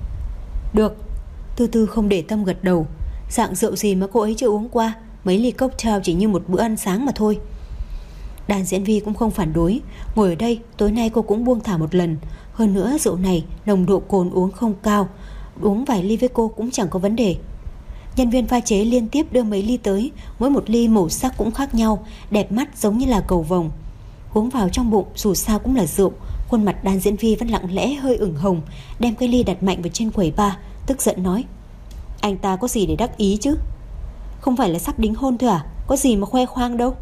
Được. Tư Tư không để tâm gật đầu. Dạng rượu gì mà cô ấy chưa uống qua, mấy ly cocktail chỉ như một bữa ăn sáng mà thôi. Đan Diễn Vi cũng không phản đối. Ngồi ở đây tối nay cô cũng buông thả một lần. Hơn nữa rượu này nồng độ cồn uống không cao, uống vài ly với cô cũng chẳng có vấn đề. Nhân viên pha chế liên tiếp đưa mấy ly tới, mỗi một ly màu sắc cũng khác nhau, đẹp mắt giống như là cầu vồng. Uống vào trong bụng dù sao cũng là rượu. Khuôn mặt Đan Diễn Vi vẫn lặng lẽ hơi ửng hồng, đem cái ly đặt mạnh vào trên quầy bar, tức giận nói. Anh ta có gì để đắc ý chứ? Không phải là sắp đính hôn thôi à? Có gì mà khoe khoang đâu.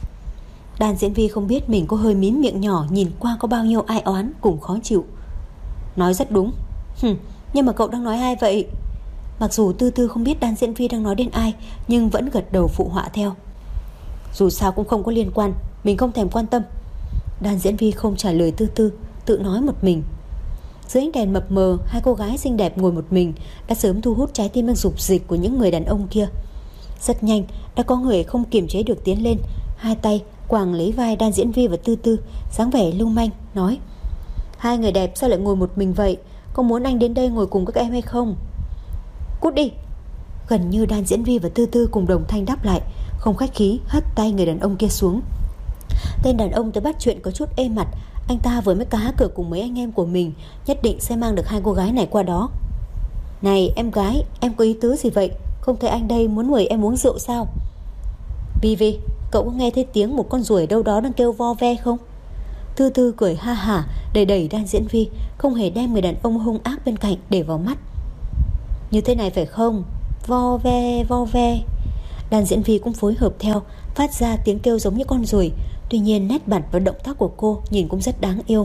Đan Diễn Vi không biết mình có hơi mím miệng nhỏ, nhìn qua có bao nhiêu ai oán cùng khó chịu. Nói rất đúng. Hừm, nhưng mà cậu đang nói ai vậy? Mặc dù Tư Tư không biết Đan Diễn Vi đang nói đến ai, nhưng vẫn gật đầu phụ họa theo. Dù sao cũng không có liên quan, mình không thèm quan tâm. Đan Diễn Vi không trả lời Tư Tư, tự nói một mình. Dưới ánh đèn mập mờ, hai cô gái xinh đẹp ngồi một mình đã sớm thu hút trái tim đang rục rịch của những người đàn ông kia. Rất nhanh đã có người không kiềm chế được tiến lên, hai tay quàng lấy vai Đan Diễn Vi và Tư Tư, dáng vẻ lưu manh, nói. Hai người đẹp sao lại ngồi một mình vậy? Có muốn anh đến đây ngồi cùng các em hay không? Cút đi. Gần như Đan Diễn Vi và Tư Tư cùng đồng thanh đáp lại, không khách khí hất tay người đàn ông kia xuống. Tên đàn ông tới bắt chuyện có chút ê mặt. Anh ta vừa mới cá cược cùng mấy anh em của mình, nhất định sẽ mang được hai cô gái này qua đó. Này em gái, em có ý tứ gì vậy? Không thấy anh đây muốn mời em uống rượu sao? Vi Vi, cậu có nghe thấy tiếng một con ruồi đâu đó đang kêu vo ve không? Tư Tư cười ha hả, đẩy đẩy Đan Diễn Vi, không hề đem người đàn ông hung ác bên cạnh để vào mắt. Như thế này phải không? Vo ve, vo ve. Đan Diễn Vi cũng phối hợp theo, phát ra tiếng kêu giống như con ruồi. Tuy nhiên nét mặt và động tác của cô nhìn cũng rất đáng yêu.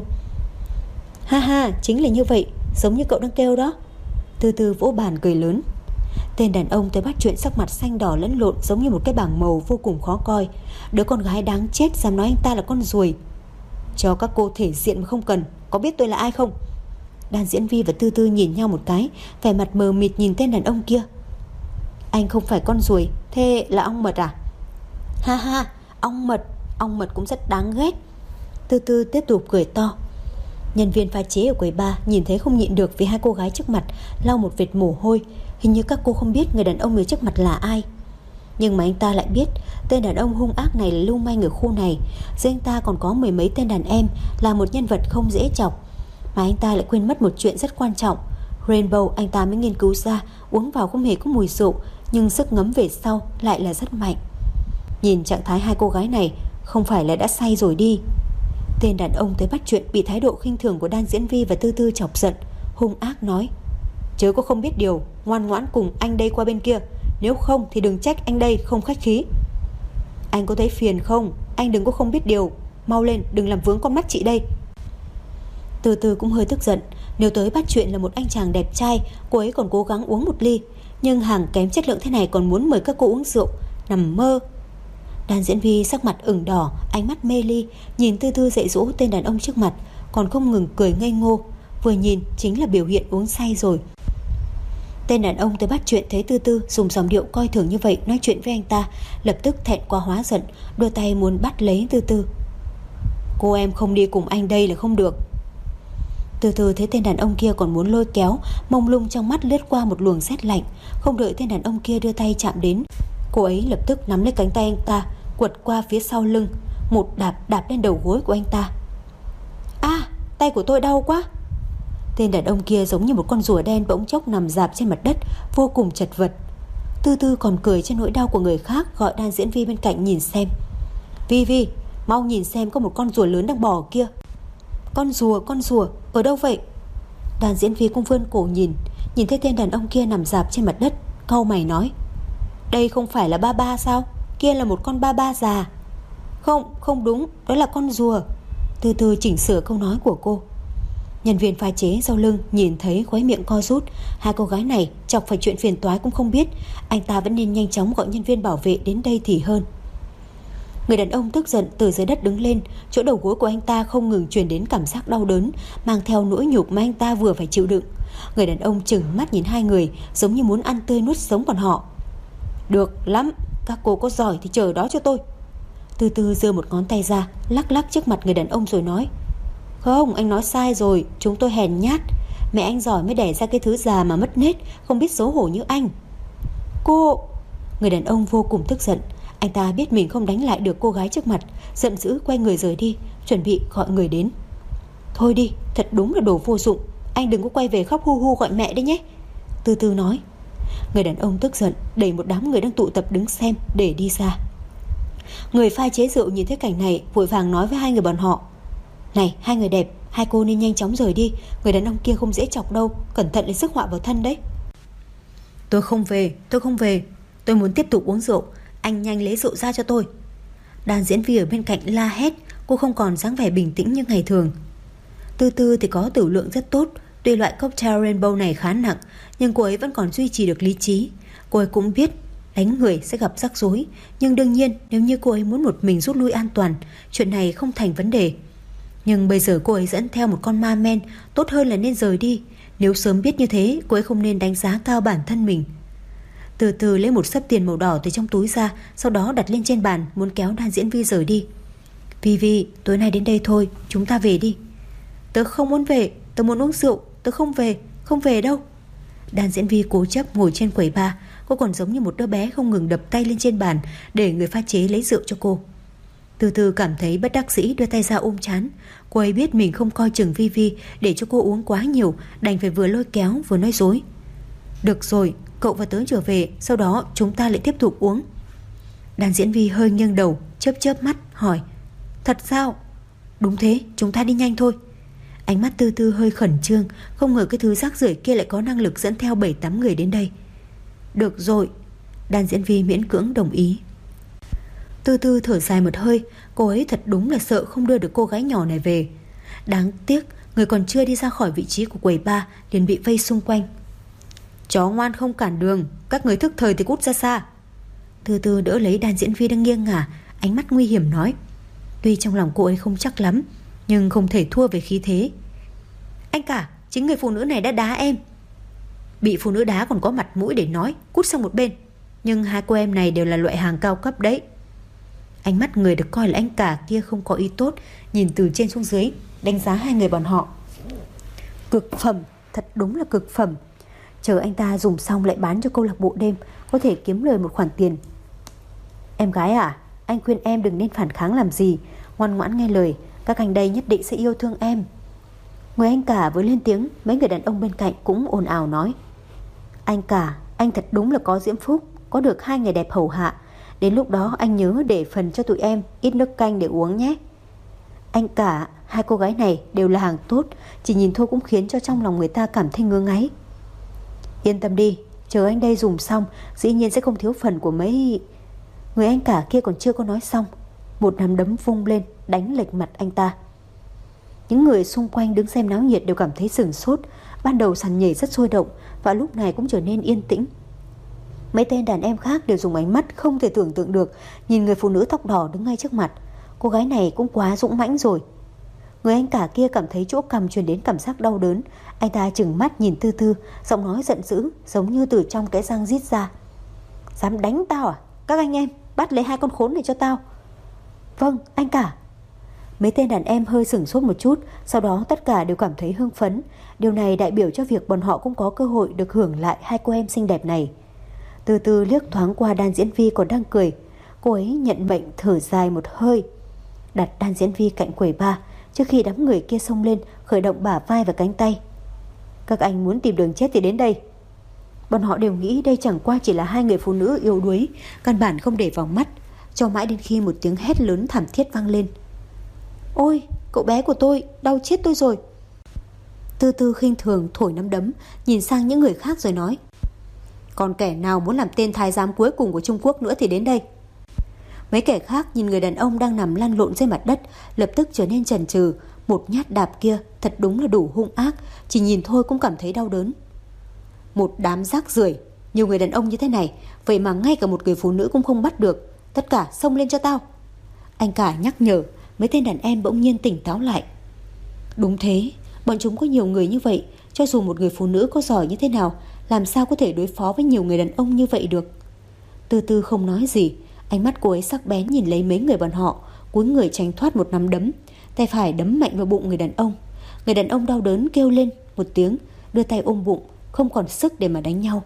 Ha ha, chính là như vậy, giống như cậu đang kêu đó. Tư Tư vỗ bàn cười lớn. Tên đàn ông tới bắt chuyện sắc mặt xanh đỏ lẫn lộn giống như một cái bảng màu vô cùng khó coi. Đứa con gái đáng chết dám nói anh ta là con ruồi. Cho các cô thể diện mà không cần. Có biết tôi là ai không? Đan Diễn Vi và Tư Tư nhìn nhau một cái, vẻ mặt mờ mịt nhìn tên đàn ông kia. Anh không phải con ruồi, thế là ong mật à? Ha ha, ong mật, ong mật cũng rất đáng ghét. Tư Tư tiếp tục cười to. Nhân viên pha chế ở quầy bar nhìn thấy không nhịn được vì hai cô gái trước mặt lau một vệt mồ hôi. Hình như các cô không biết người đàn ông người trước mặt là ai. Nhưng mà anh ta lại biết tên đàn ông hung ác này là lưu manh ở khu này. Giữa anh ta còn có mười mấy tên đàn em, là một nhân vật không dễ chọc. Mà anh ta lại quên mất một chuyện rất quan trọng. Rainbow anh ta mới nghiên cứu ra uống vào không hề có mùi rượu, nhưng sức ngấm về sau lại là rất mạnh. Nhìn trạng thái hai cô gái này, không phải là đã say rồi đi. Tên đàn ông tới bắt chuyện bị thái độ khinh thường của Đan Diễn Vi và Tư Tư chọc giận, hung ác nói: Chớ có không biết điều, ngoan ngoãn cùng anh đây qua bên kia, nếu không thì đừng trách anh đây không khách khí. Anh có thấy phiền không? Anh đừng có không biết điều, mau lên, đừng làm vướng con mắt chị đây. Tư Tư cũng hơi tức giận. Nếu tới bắt chuyện là một anh chàng đẹp trai, cô ấy còn cố gắng uống một ly, nhưng hàng kém chất lượng thế này còn muốn mời các cô uống rượu, nằm mơ. Đan Diễn Vi sắc mặt ửng đỏ, ánh mắt mê ly, nhìn Tư Tư dạy dỗ tên đàn ông trước mặt, còn không ngừng cười ngây ngô. Vừa nhìn chính là biểu hiện uống say rồi. Tên đàn ông tới bắt chuyện thấy Tư Tư dùng giọng điệu coi thường như vậy nói chuyện với anh ta, lập tức thẹn quá hóa giận, đôi tay muốn bắt lấy Tư Tư. Cô em không đi cùng anh đây là không được. Tư Tư thấy tên đàn ông kia còn muốn lôi kéo, mông lung trong mắt lướt qua một luồng sét lạnh. Không đợi tên đàn ông kia đưa tay chạm đến, cô ấy lập tức nắm lấy cánh tay anh ta, quật qua phía sau lưng, một đạp đạp lên đầu gối của anh ta. A, à, tay của tôi đau quá. Tên đàn ông kia giống như một con rùa đen bỗng chốc nằm rạp trên mặt đất, vô cùng chật vật. Tư Tư còn cười trên nỗi đau của người khác, gọi Đan Diễn Vi bên cạnh nhìn xem. Vi Vi, mau nhìn xem có một con rùa lớn đang bò kia. Con rùa, con rùa, ở đâu vậy? Đan Diễn Vi cũng vươn cổ nhìn, nhìn thấy tên đàn ông kia nằm rạp trên mặt đất, cau mày nói: Đây không phải là ba ba sao? Kia là một con ba ba già. Không, không đúng, đó là con rùa. Tư Tư chỉnh sửa câu nói của cô. Nhân viên pha chế sau lưng nhìn thấy khóe miệng co rút. Hai cô gái này chọc phải chuyện phiền toái cũng không biết. Anh ta vẫn nên nhanh chóng gọi nhân viên bảo vệ đến đây thì hơn. Người đàn ông tức giận từ dưới đất đứng lên. Chỗ đầu gối của anh ta không ngừng truyền đến cảm giác đau đớn, mang theo nỗi nhục mà anh ta vừa phải chịu đựng. Người đàn ông trừng mắt nhìn hai người, giống như muốn ăn tươi nuốt sống bọn họ. Được lắm, các cô có giỏi thì chờ đó cho tôi. Tư Tư giơ một ngón tay ra, lắc lắc trước mặt người đàn ông rồi nói: Không, anh nói sai rồi, chúng tôi hèn nhát. Mẹ anh giỏi mới đẻ ra cái thứ già mà mất nết, không biết xấu hổ như anh. Cô... Người đàn ông vô cùng tức giận. Anh ta biết mình không đánh lại được cô gái trước mặt, giận dữ quay người rời đi, chuẩn bị gọi người đến. Thôi đi, thật đúng là đồ vô dụng. Anh đừng có quay về khóc hu hu gọi mẹ đấy nhé. Tư Tư nói. Người đàn ông tức giận đẩy một đám người đang tụ tập đứng xem để đi ra. Người pha chế rượu nhìn thấy cảnh này vội vàng nói với hai người bọn họ: Này hai người đẹp, hai cô nên nhanh chóng rời đi. Người đàn ông kia không dễ chọc đâu, cẩn thận lấy sức họa vào thân đấy. Tôi không về, tôi không về, tôi muốn tiếp tục uống rượu. Anh nhanh lấy rượu ra cho tôi. Đan Diễn Vi ở bên cạnh la hét. Cô không còn dáng vẻ bình tĩnh như ngày thường. Tư Tư thì có tử lượng rất tốt. Tuy loại cocktail Rainbow này khá nặng, nhưng cô ấy vẫn còn duy trì được lý trí. Cô ấy cũng biết đánh người sẽ gặp rắc rối, nhưng đương nhiên nếu như cô ấy muốn một mình rút lui an toàn, chuyện này không thành vấn đề. Nhưng bây giờ cô ấy dẫn theo một con ma men, tốt hơn là nên rời đi. Nếu sớm biết như thế, cô ấy không nên đánh giá cao bản thân mình. Từ từ lấy một xấp tiền màu đỏ từ trong túi ra, sau đó đặt lên trên bàn, muốn kéo Đan Diễn Vi rời đi. Vi Vi, tối nay đến đây thôi, chúng ta về đi. Tớ không muốn về, tớ muốn uống rượu, tớ không về, không về đâu. Đan Diễn Vi cố chấp ngồi trên quầy bar. Cô còn giống như một đứa bé không ngừng đập tay lên trên bàn để người pha chế lấy rượu cho cô. Từ từ cảm thấy bất đắc dĩ đưa tay ra ôm trán. Cô ấy biết mình không coi chừng Vi Vi, để cho cô uống quá nhiều, đành phải vừa lôi kéo vừa nói dối. Được rồi, cậu và tớ trở về, sau đó chúng ta lại tiếp tục uống. Đan Diễn Vi hơi nghiêng đầu, chớp chớp mắt hỏi: Thật sao? Đúng thế, chúng ta đi nhanh thôi. Ánh mắt Tư Tư hơi khẩn trương, không ngờ cái thứ rác rưởi kia lại có năng lực dẫn theo bảy tám người đến đây. Được rồi, Đan Diễn Vi miễn cưỡng đồng ý. Tư Tư thở dài một hơi, cô ấy thật đúng là sợ không đưa được cô gái nhỏ này về. Đáng tiếc, người còn chưa đi ra khỏi vị trí của quầy bar liền bị vây xung quanh. Chó ngoan không cản đường, các người thức thời thì cút ra xa. Tư Tư đỡ lấy Đan Diễn Vi đang nghiêng ngả, ánh mắt nguy hiểm nói. Tuy trong lòng cô ấy không chắc lắm, nhưng không thể thua về khí thế. Anh cả, chính người phụ nữ này đã đá em. Bị phụ nữ đá còn có mặt mũi để nói, cút sang một bên. Nhưng hai cô em này đều là loại hàng cao cấp đấy. Ánh mắt người được coi là anh cả kia không có ý tốt, nhìn từ trên xuống dưới, đánh giá hai người bọn họ. Cực phẩm, thật đúng là cực phẩm. Chờ anh ta dùng xong lại bán cho câu lạc bộ đêm, có thể kiếm lời một khoản tiền. Em gái à, anh khuyên em đừng nên phản kháng làm gì, ngoan ngoãn nghe lời, các anh đây nhất định sẽ yêu thương em. Người anh cả vừa lên tiếng, mấy người đàn ông bên cạnh cũng ồn ào nói. Anh cả, anh thật đúng là có diễm phúc, có được hai người đẹp hầu hạ. Đến lúc đó anh nhớ để phần cho tụi em ít nước canh để uống nhé. Anh cả, hai cô gái này đều là hàng tốt, chỉ nhìn thôi cũng khiến cho trong lòng người ta cảm thấy ngứa ngáy. Yên tâm đi, chờ anh đây dùng xong, dĩ nhiên sẽ không thiếu phần của mấy... Người anh cả kia còn chưa có nói xong, một nắm đấm vung lên, đánh lệch mặt anh ta. Những người xung quanh đứng xem náo nhiệt đều cảm thấy sửng sốt. Ban đầu sàn nhảy rất sôi động, và lúc này cũng trở nên yên tĩnh. Mấy tên đàn em khác đều dùng ánh mắt không thể tưởng tượng được nhìn người phụ nữ tóc đỏ đứng ngay trước mặt. Cô gái này cũng quá dũng mãnh rồi. Người anh cả kia cảm thấy chỗ cằm truyền đến cảm giác đau đớn. Anh ta trừng mắt nhìn Tư Tư, giọng nói giận dữ, giống như từ trong cái răng rít ra. Dám đánh tao à? Các anh em, bắt lấy hai con khốn này cho tao. Vâng, anh cả. Mấy tên đàn em hơi sửng sốt một chút, sau đó tất cả đều cảm thấy hưng phấn. Điều này đại biểu cho việc bọn họ cũng có cơ hội được hưởng lại hai cô em xinh đẹp này. Từ từ liếc thoáng qua Đan Diễn Vi còn đang cười, cô ấy nhận mệnh thở dài một hơi, đặt Đan Diễn Vi cạnh quầy bar trước khi đám người kia xông lên, khởi động bả vai và cánh tay. Các anh muốn tìm đường chết thì đến đây. Bọn họ đều nghĩ đây chẳng qua chỉ là hai người phụ nữ yếu đuối, căn bản không để vào mắt, cho mãi đến khi một tiếng hét lớn thảm thiết vang lên. Ôi, cậu bé của tôi, đau chết tôi rồi. Tư Tư khinh thường thổi nắm đấm, nhìn sang những người khác rồi nói. Còn kẻ nào muốn làm tên thái giám cuối cùng của Trung Quốc nữa thì đến đây. Mấy kẻ khác nhìn người đàn ông đang nằm lăn lộn trên mặt đất, lập tức trở nên chần chừ. Một nhát đạp kia thật đúng là đủ hung ác, chỉ nhìn thôi cũng cảm thấy đau đớn. Một đám rác rưởi, nhiều người đàn ông như thế này, vậy mà ngay cả một người phụ nữ cũng không bắt được. Tất cả xông lên cho tao. Anh cả nhắc nhở. Mấy tên đàn em bỗng nhiên tỉnh táo lại. Đúng thế, bọn chúng có nhiều người như vậy, cho dù một người phụ nữ có giỏi như thế nào, làm sao có thể đối phó với nhiều người đàn ông như vậy được. Tư Tư không nói gì, ánh mắt cô ấy sắc bén nhìn lấy mấy người bọn họ, cúi người tránh thoát một nắm đấm, tay phải đấm mạnh vào bụng người đàn ông. Người đàn ông đau đớn kêu lên một tiếng, đưa tay ôm bụng, không còn sức để mà đánh nhau.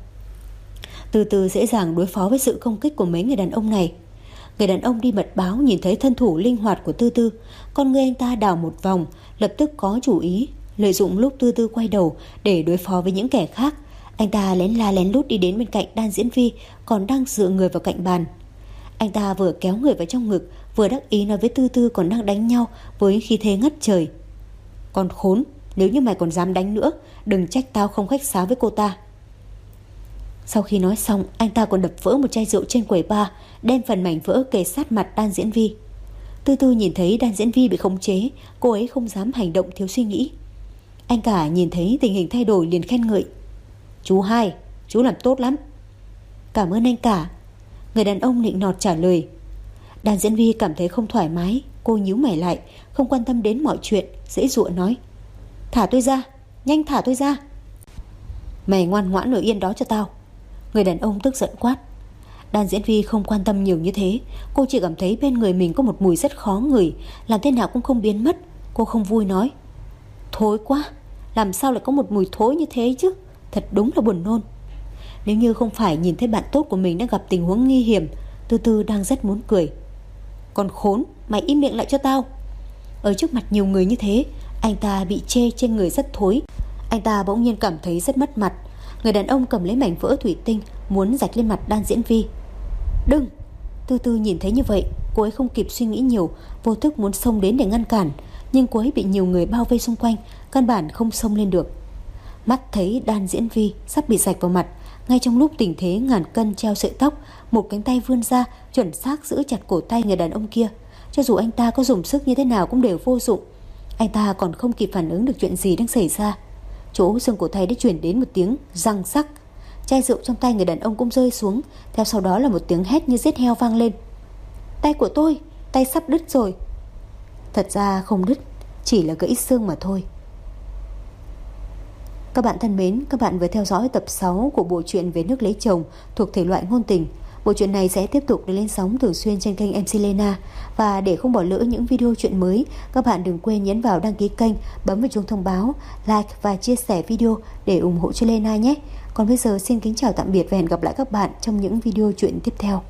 Từ từ dễ dàng đối phó với sự công kích của mấy người đàn ông này. Người đàn ông đi mật báo nhìn thấy thân thủ linh hoạt của Tư Tư, con người anh ta đảo một vòng, lập tức có chủ ý, lợi dụng lúc Tư Tư quay đầu để đối phó với những kẻ khác. Anh ta lén la lén lút đi đến bên cạnh Đan Diễn Vi còn đang dựa người vào cạnh bàn. Anh ta vừa kéo người vào trong ngực, vừa đắc ý nói với Tư Tư còn đang đánh nhau với khí thế ngất trời. Con khốn, nếu như mày còn dám đánh nữa, đừng trách tao không khách sáo với cô ta. Sau khi nói xong, anh ta còn đập vỡ một chai rượu trên quầy bar, đem phần mảnh vỡ kề sát mặt Đan Diễn Vi. Tư Tư nhìn thấy Đan Diễn Vi bị khống chế, cô ấy không dám hành động thiếu suy nghĩ. Anh cả nhìn thấy tình hình thay đổi liền khen ngợi. Chú hai, chú làm tốt lắm. Cảm ơn anh cả. Người đàn ông nịnh nọt trả lời. Đan Diễn Vi cảm thấy không thoải mái, cô nhíu mày lại, không quan tâm đến mọi chuyện, dễ dụa nói. Thả tôi ra, nhanh thả tôi ra. Mày ngoan ngoãn ở yên đó cho tao. Người đàn ông tức giận quát. Đan Diễn Vi không quan tâm nhiều như thế, cô chỉ cảm thấy bên người mình có một mùi rất khó ngửi, làm thế nào cũng không biến mất. Cô không vui nói. Thối quá, làm sao lại có một mùi thối như thế chứ, thật đúng là buồn nôn. Nếu như không phải nhìn thấy bạn tốt của mình đang gặp tình huống nguy hiểm, Tư Tư đang rất muốn cười. Còn khốn, mày im miệng lại cho tao. Ở trước mặt nhiều người như thế, anh ta bị chê trên người rất thối. Anh ta bỗng nhiên cảm thấy rất mất mặt. Người đàn ông cầm lấy mảnh vỡ thủy tinh muốn rạch lên mặt Đan Diễn Vi. Đừng, Tư Tư nhìn thấy như vậy, cô ấy không kịp suy nghĩ nhiều, vô thức muốn xông đến để ngăn cản, nhưng cô ấy bị nhiều người bao vây xung quanh, căn bản không xông lên được. Mắt thấy Đan Diễn Vi sắp bị rạch vào mặt, ngay trong lúc tình thế ngàn cân treo sợi tóc, một cánh tay vươn ra chuẩn xác giữ chặt cổ tay người đàn ông kia. Cho dù anh ta có dùng sức như thế nào cũng đều vô dụng. Anh ta còn không kịp phản ứng được chuyện gì đang xảy ra, chỗ xương cổ tay đã chuyển đến một tiếng răng rắc. Chai rượu trong tay người đàn ông cũng rơi xuống, theo sau đó là một tiếng hét như giết heo vang lên. Tay của tôi, tay sắp đứt rồi. Thật ra không đứt, chỉ là gãy xương mà thôi. Các bạn thân mến, các bạn vừa theo dõi tập sáu của bộ truyện Về Nước Lấy Chồng thuộc thể loại ngôn tình. Bộ truyện này sẽ tiếp tục được lên sóng thường xuyên trên kênh em xê Lena. Và để không bỏ lỡ những video truyện mới, các bạn đừng quên nhấn vào đăng ký kênh, bấm vào chuông thông báo, like và chia sẻ video để ủng hộ cho Lena nhé. Còn bây giờ xin kính chào tạm biệt và hẹn gặp lại các bạn trong những video truyện tiếp theo.